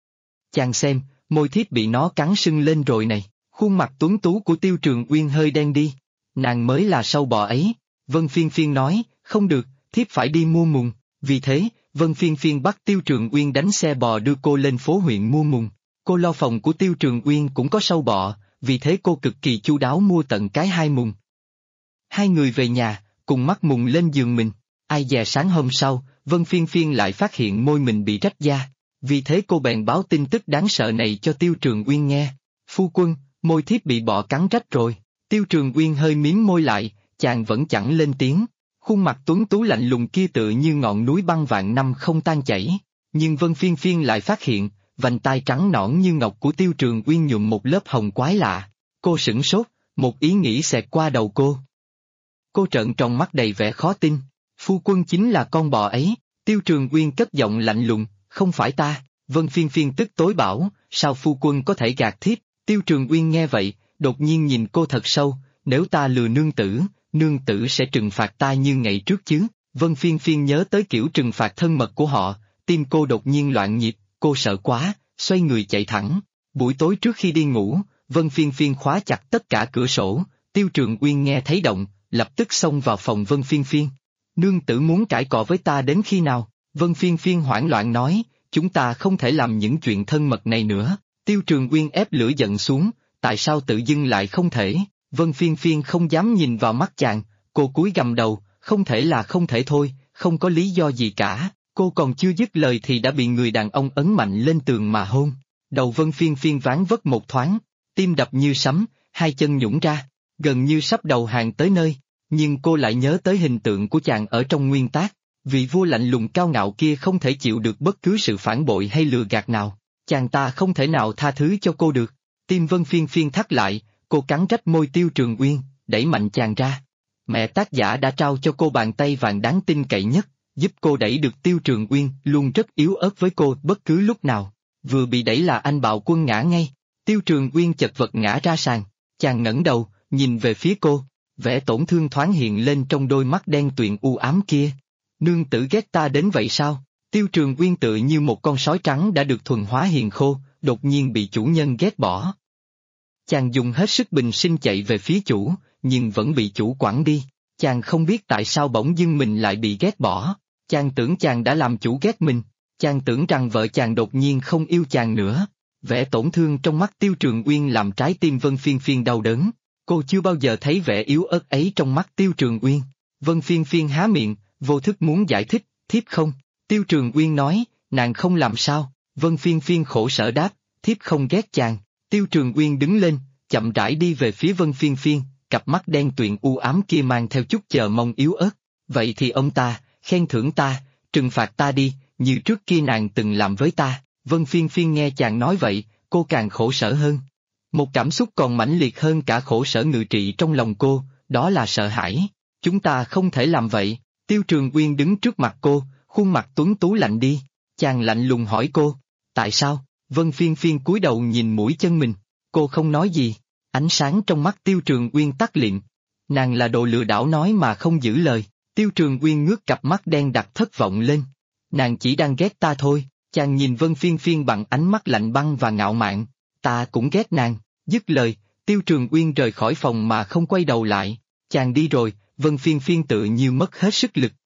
Chàng xem, môi thiếp bị nó cắn sưng lên rồi này. Khuôn mặt tuấn tú của Tiêu Trường Uyên hơi đen đi. Nàng mới là sâu bọ ấy. Vân Phiên Phiên nói, không được, thiếp phải đi mua mùng. Vì thế, Vân Phiên Phiên bắt Tiêu Trường Uyên đánh xe bò đưa cô lên phố huyện mua mùng. Cô lo phòng của Tiêu Trường Uyên cũng có sâu bọ, vì thế cô cực kỳ chu đáo mua tận cái 2 mùng. Hai người về nhà, cùng mắc mùng lên giường mình. Ai dè sáng hôm sau, Vân Phiên Phiên lại phát hiện môi mình bị rách da. Vì thế cô bèn báo tin tức đáng sợ này cho Tiêu Trường Uyên nghe. Phu quân, môi thiếp bị bọ cắn rách rồi. Tiêu Trường Uyên hơi mím môi lại, chàng vẫn chẳng lên tiếng. Khuôn mặt tuấn tú lạnh lùng kia tựa như ngọn núi băng vạn năm không tan chảy. Nhưng Vân Phiên Phiên lại phát hiện, vành tai trắng nõn như ngọc của Tiêu Trường Uyên nhuộm một lớp hồng quái lạ. Cô sửng sốt, một ý nghĩ xẹt qua đầu cô. Cô trợn tròn mắt đầy vẻ khó tin. Phu quân chính là con bò ấy. Tiêu Trường Uyên cất giọng lạnh lùng, không phải ta. Vân Phiên Phiên tức tối bảo, sao phu quân có thể gạt thiếp? Tiêu Trường Uyên nghe vậy, đột nhiên nhìn cô thật sâu, nếu ta lừa nương tử sẽ trừng phạt ta như ngày trước chứ. Vân Phiên Phiên nhớ tới kiểu trừng phạt thân mật của họ, tim cô đột nhiên loạn nhịp, cô sợ quá, xoay người chạy thẳng. Buổi tối trước khi đi ngủ, Vân Phiên Phiên khóa chặt tất cả cửa sổ. Tiêu Trường Uyên nghe thấy động, lập tức xông vào phòng Vân Phiên Phiên. Nương tử muốn cãi cọ với ta đến khi nào? Vân Phiên Phiên hoảng loạn nói, chúng ta không thể làm những chuyện thân mật này nữa. Tiêu Trường Uyên ép lửa giận xuống, tại sao tự dưng lại không thể? Vân Phiên Phiên không dám nhìn vào mắt chàng, cô cúi gằm đầu, không thể là không thể thôi, không có lý do gì cả. Cô còn chưa dứt lời thì đã bị người đàn ông ấn mạnh lên tường mà hôn. Đầu Vân Phiên Phiên ván vất một thoáng, tim đập như sấm, hai chân nhũn ra, gần như sắp đầu hàng tới nơi. Nhưng cô lại nhớ tới hình tượng của chàng ở trong nguyên tác, vị vua lạnh lùng cao ngạo kia không thể chịu được bất cứ sự phản bội hay lừa gạt nào. Chàng ta không thể nào tha thứ cho cô được. Tim Vân Phiên Phiên thắt lại, cô cắn rách môi Tiêu Trường Uyên, đẩy mạnh chàng ra. Mẹ tác giả đã trao cho cô bàn tay vàng đáng tin cậy nhất, giúp cô đẩy được Tiêu Trường Uyên, luôn rất yếu ớt với cô bất cứ lúc nào. Vừa bị đẩy là anh bạo quân ngã ngay. Tiêu Trường Uyên chật vật ngã ra sàn. Chàng ngẩng đầu, nhìn về phía cô, vẻ tổn thương thoáng hiện lên trong đôi mắt đen tuyền u ám kia. Nương tử ghét ta đến vậy sao? Tiêu Trường Uyên tựa như một con sói trắng đã được thuần hóa hiền khô, đột nhiên bị chủ nhân ghét bỏ. Chàng dùng hết sức bình sinh chạy về phía chủ, nhưng vẫn bị chủ quẳng đi. Chàng không biết tại sao bỗng dưng mình lại bị ghét bỏ. Chàng tưởng chàng đã làm chủ ghét mình. Chàng tưởng rằng vợ chàng đột nhiên không yêu chàng nữa. Vẻ tổn thương trong mắt Tiêu Trường Uyên làm trái tim Vân Phiên Phiên đau đớn. Cô chưa bao giờ thấy vẻ yếu ớt ấy trong mắt Tiêu Trường Uyên. Vân Phiên Phiên há miệng, vô thức muốn giải thích, thiếp không. Tiêu Trường Uyên nói, nàng không làm sao. Vân Phiên Phiên khổ sở đáp, thiếp không ghét chàng. Tiêu Trường Uyên đứng lên, chậm rãi đi về phía Vân Phiên Phiên, cặp mắt đen tuyền u ám kia mang theo chút chờ mong yếu ớt. Vậy thì ông ta, khen thưởng ta, trừng phạt ta đi, như trước kia nàng từng làm với ta. Vân Phiên Phiên nghe chàng nói vậy, cô càng khổ sở hơn. Một cảm xúc còn mãnh liệt hơn cả khổ sở ngự trị trong lòng cô, đó là sợ hãi. Chúng ta không thể làm vậy. Tiêu Trường Uyên đứng trước mặt cô, khuôn mặt tuấn tú lạnh đi. Chàng lạnh lùng hỏi cô, tại sao? Vân Phiên Phiên cúi đầu nhìn mũi chân mình. Cô không nói gì. Ánh sáng trong mắt Tiêu Trường Uyên tắt liệm. Nàng là đồ lừa đảo nói mà không giữ lời. Tiêu Trường Uyên ngước cặp mắt đen đặc thất vọng lên. Nàng chỉ đang ghét ta thôi. Chàng nhìn Vân Phiên Phiên bằng ánh mắt lạnh băng và ngạo mạn. Ta cũng ghét nàng. Dứt lời, Tiêu Trường Uyên rời khỏi phòng mà không quay đầu lại. Chàng đi rồi, Vân Phiên Phiên tự như mất hết sức lực.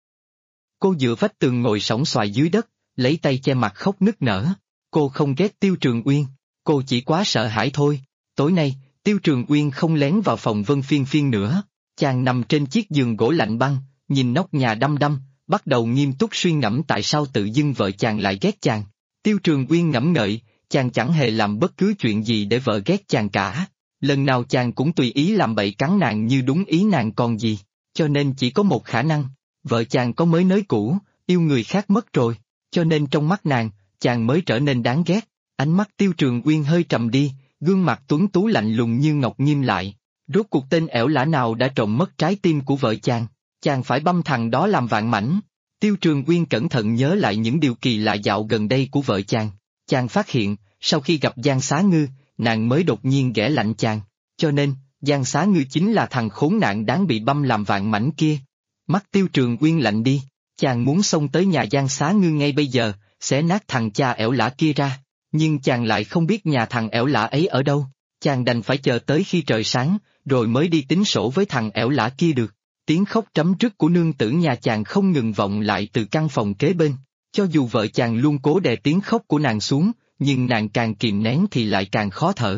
Cô dựa vách tường ngồi sõng xoài dưới đất, lấy tay che mặt khóc nức nở. Cô không ghét Tiêu Trường Uyên, cô chỉ quá sợ hãi thôi. Tối nay, Tiêu Trường Uyên không lén vào phòng Vân Phiên Phiên nữa. Chàng nằm trên chiếc giường gỗ lạnh băng, nhìn nóc nhà đăm đăm, bắt đầu nghiêm túc suy ngẫm tại sao tự dưng vợ chàng lại ghét chàng. Tiêu Trường Uyên ngẫm ngợi, chàng chẳng hề làm bất cứ chuyện gì để vợ ghét chàng cả. Lần nào chàng cũng tùy ý làm bậy cắn nàng như đúng ý nàng còn gì. Cho nên chỉ có một khả năng, vợ chàng có mới nới cũ, yêu người khác mất rồi. Cho nên trong mắt nàng, chàng mới trở nên đáng ghét. Ánh mắt Tiêu Trường Uyên hơi trầm đi, gương mặt tuấn tú lạnh lùng như ngọc nghiêm lại. Rốt cuộc tên ẻo lả nào đã trộm mất trái tim của vợ chàng, chàng phải băm thằng đó làm vạn mảnh. Tiêu Trường Uyên cẩn thận nhớ lại những điều kỳ lạ dạo gần đây của vợ chàng. Chàng phát hiện, sau khi gặp Giang Xá Ngư, nàng mới đột nhiên ghẻ lạnh chàng. Cho nên, Giang Xá Ngư chính là thằng khốn nạn đáng bị băm làm vạn mảnh kia. Mắt Tiêu Trường Uyên lạnh đi, chàng muốn xông tới nhà Giang Xá Ngư ngay bây giờ, xé nát thằng cha ẻo lả kia ra. Nhưng chàng lại không biết nhà thằng ẻo lả ấy ở đâu. Chàng đành phải chờ tới khi trời sáng, rồi mới đi tính sổ với thằng ẻo lả kia được. Tiếng khóc trấm trứt của nương tử nhà chàng không ngừng vọng lại từ căn phòng kế bên. Cho dù vợ chàng luôn cố đè tiếng khóc của nàng xuống, nhưng nàng càng kìm nén thì lại càng khó thở.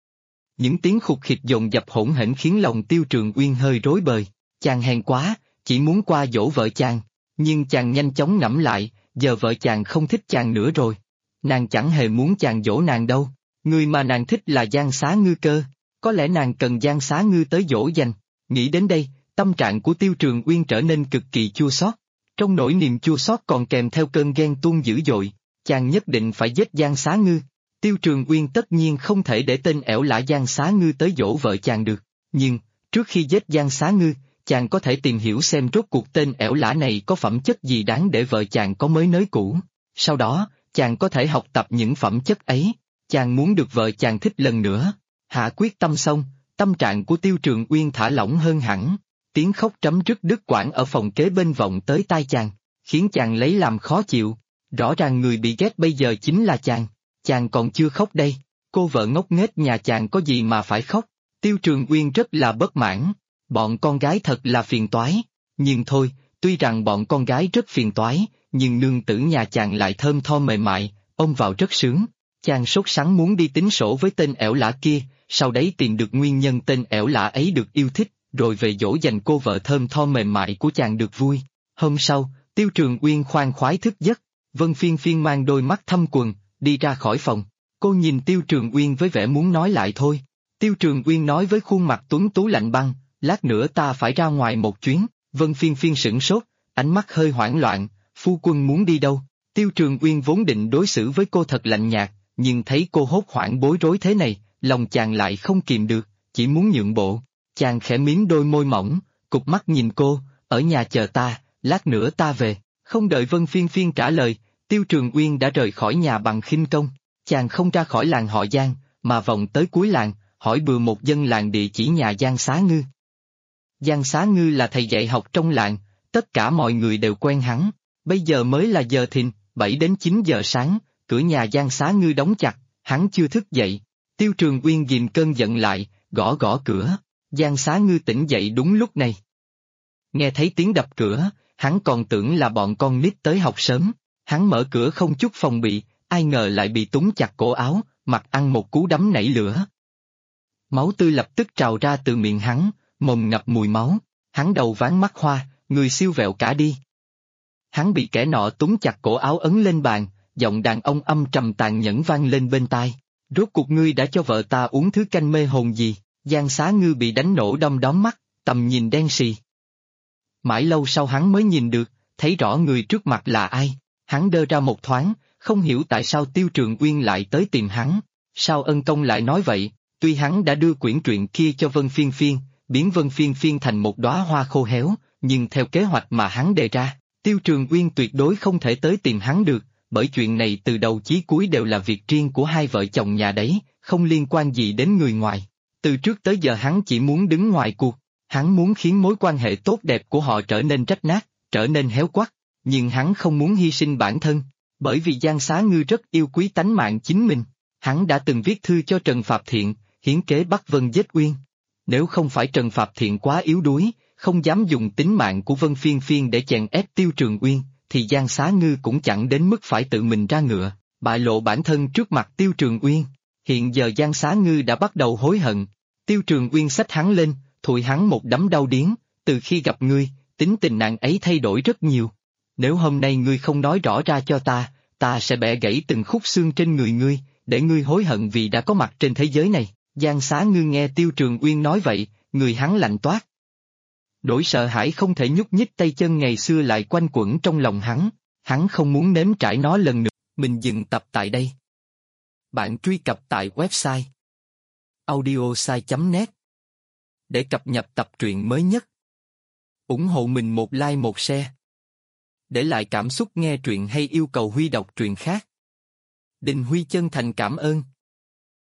Những tiếng khục khịch dồn dập hỗn hển khiến lòng Tiêu Trường Uyên hơi rối bời. Chàng hèn quá, chỉ muốn qua dỗ vợ chàng. Nhưng chàng nhanh chóng ngẫm lại, giờ vợ chàng không thích chàng nữa rồi. Nàng chẳng hề muốn chàng dỗ nàng đâu. Người mà nàng thích là Giang Xá Ngư cơ. Có lẽ nàng cần Giang Xá Ngư tới dỗ dành. Nghĩ đến đây, tâm trạng của Tiêu Trường Uyên trở nên cực kỳ chua xót. Trong nỗi niềm chua xót còn kèm theo cơn ghen tuông dữ dội. Chàng nhất định phải giết Giang Xá Ngư. Tiêu Trường Uyên tất nhiên không thể để tên ẻo lả Giang Xá Ngư tới dỗ vợ chàng được. Nhưng, trước khi giết Giang Xá Ngư, chàng có thể tìm hiểu xem rốt cuộc tên ẻo lả này có phẩm chất gì đáng để vợ chàng có mới nới cũ. Sau đó, chàng có thể học tập những phẩm chất ấy. Chàng muốn được vợ chàng thích lần nữa. Hạ quyết tâm xong, tâm trạng của Tiêu Trường Uyên thả lỏng hơn hẳn. Tiếng khóc trấm rứt đứt quãng ở phòng kế bên vọng tới tai chàng, khiến chàng lấy làm khó chịu. Rõ ràng người bị ghét bây giờ chính là chàng. Chàng còn chưa khóc đây. Cô vợ ngốc nghếch nhà chàng có gì mà phải khóc. Tiêu Trường Uyên rất là bất mãn. Bọn con gái thật là phiền toái. Nhưng thôi, tuy rằng bọn con gái rất phiền toái, nhưng nương tử nhà chàng lại thơm tho mềm mại, ôm vào rất sướng. Chàng sốt sắng muốn đi tính sổ với tên ẻo lả kia, sau đấy tìm được nguyên nhân tên ẻo lả ấy được yêu thích, rồi về dỗ dành cô vợ thơm tho mềm mại của chàng được vui. Hôm sau, Tiêu Trường Uyên khoan khoái thức giấc, Vân Phiên Phiên mang đôi mắt thâm quầng, đi ra khỏi phòng. Cô nhìn Tiêu Trường Uyên với vẻ muốn nói lại thôi. Tiêu Trường Uyên nói với khuôn mặt tuấn tú lạnh băng, lát nữa ta phải ra ngoài một chuyến. Vân Phiên Phiên sửng sốt, ánh mắt hơi hoảng loạn, phu quân muốn đi đâu? Tiêu Trường Uyên vốn định đối xử với cô thật lạnh nhạt, nhưng thấy cô hốt hoảng bối rối thế này, lòng chàng lại không kìm được, chỉ muốn nhượng bộ. Chàng khẽ mím đôi môi mỏng, cụp mắt nhìn cô, ở nhà chờ ta, lát nữa ta về. Không đợi Vân Phiên Phiên trả lời, Tiêu Trường Uyên đã rời khỏi nhà bằng khinh công. Chàng không ra khỏi làng họ Giang, mà vòng tới cuối làng, hỏi bừa một dân làng địa chỉ nhà Giang Xá Ngư. Giang Xá Ngư là thầy dạy học trong làng, tất cả mọi người đều quen hắn. Bây giờ mới là giờ thìn, 7 đến 9 giờ sáng, cửa nhà Giang Xá Ngư đóng chặt, hắn chưa thức dậy. Tiêu Trường Uyên ghìm cơn giận lại, gõ gõ cửa. Giang Xá Ngư tỉnh dậy đúng lúc này. Nghe thấy tiếng đập cửa, hắn còn tưởng là bọn con nít tới học sớm. Hắn mở cửa không chút phòng bị, ai ngờ lại bị túng chặt cổ áo, mặt ăn một cú đấm nảy lửa. Máu tươi lập tức trào ra từ miệng hắn, mồm ngập mùi máu. Hắn đầu váng mắt hoa, người siêu vẹo cả đi. Hắn bị kẻ nọ túng chặt cổ áo ấn lên bàn, giọng đàn ông âm trầm tàn nhẫn vang lên bên tai. Rốt cuộc ngươi đã cho vợ ta uống thứ canh mê hồn gì? Giang Xá Ngư bị đánh nổ đom đóm mắt, tầm nhìn đen sì. Mãi lâu sau hắn mới nhìn được, thấy rõ người trước mặt là ai. Hắn đơ ra một thoáng, không hiểu tại sao Tiêu Trường Uyên lại tới tìm hắn. Sao Ân Công lại nói vậy? Tuy hắn đã đưa quyển truyện kia cho Vân Phiên Phiên, biến Vân Phiên Phiên thành một đóa hoa khô héo, nhưng theo kế hoạch mà hắn đề ra, Tiêu Trường Uyên tuyệt đối không thể tới tìm hắn được, bởi chuyện này từ đầu chí cuối đều là việc riêng của hai vợ chồng nhà đấy, không liên quan gì đến người ngoài. Từ trước tới giờ hắn chỉ muốn đứng ngoài cuộc, hắn muốn khiến mối quan hệ tốt đẹp của họ trở nên rách nát, trở nên héo quắt, nhưng hắn không muốn hy sinh bản thân, bởi vì Giang Xá Ngư rất yêu quý tánh mạng chính mình. Hắn đã từng viết thư cho Trần Phạp Thiện, hiến kế bắt Vân giết Uyên. Nếu không phải Trần Phạp Thiện quá yếu đuối, không dám dùng tính mạng của Vân Phiên Phiên để chèn ép Tiêu Trường Uyên, thì Giang Xá Ngư cũng chẳng đến mức phải tự mình ra ngựa, bại lộ bản thân trước mặt Tiêu Trường Uyên. Hiện giờ Giang Xá Ngư đã bắt đầu hối hận. Tiêu Trường Uyên xách hắn lên, thụi hắn một đấm đau điếng. Từ khi gặp ngươi, tính tình nàng ấy thay đổi rất nhiều. Nếu hôm nay ngươi không nói rõ ra cho ta sẽ bẻ gãy từng khúc xương trên người ngươi, để ngươi hối hận vì đã có mặt trên thế giới này. Giang Xá Ngư nghe Tiêu Trường Uyên nói vậy, người hắn lạnh toát. Nỗi sợ hãi không thể nhúc nhích tay chân ngày xưa lại quanh quẩn trong lòng hắn không muốn nếm trải nó lần nữa. Mình dừng tập tại đây. Bạn truy cập tại website audiosai.net để cập nhật tập truyện mới nhất. Ủng hộ mình một like một share. Để lại cảm xúc nghe truyện hay yêu cầu Huy đọc truyện khác. Đình Huy chân thành cảm ơn.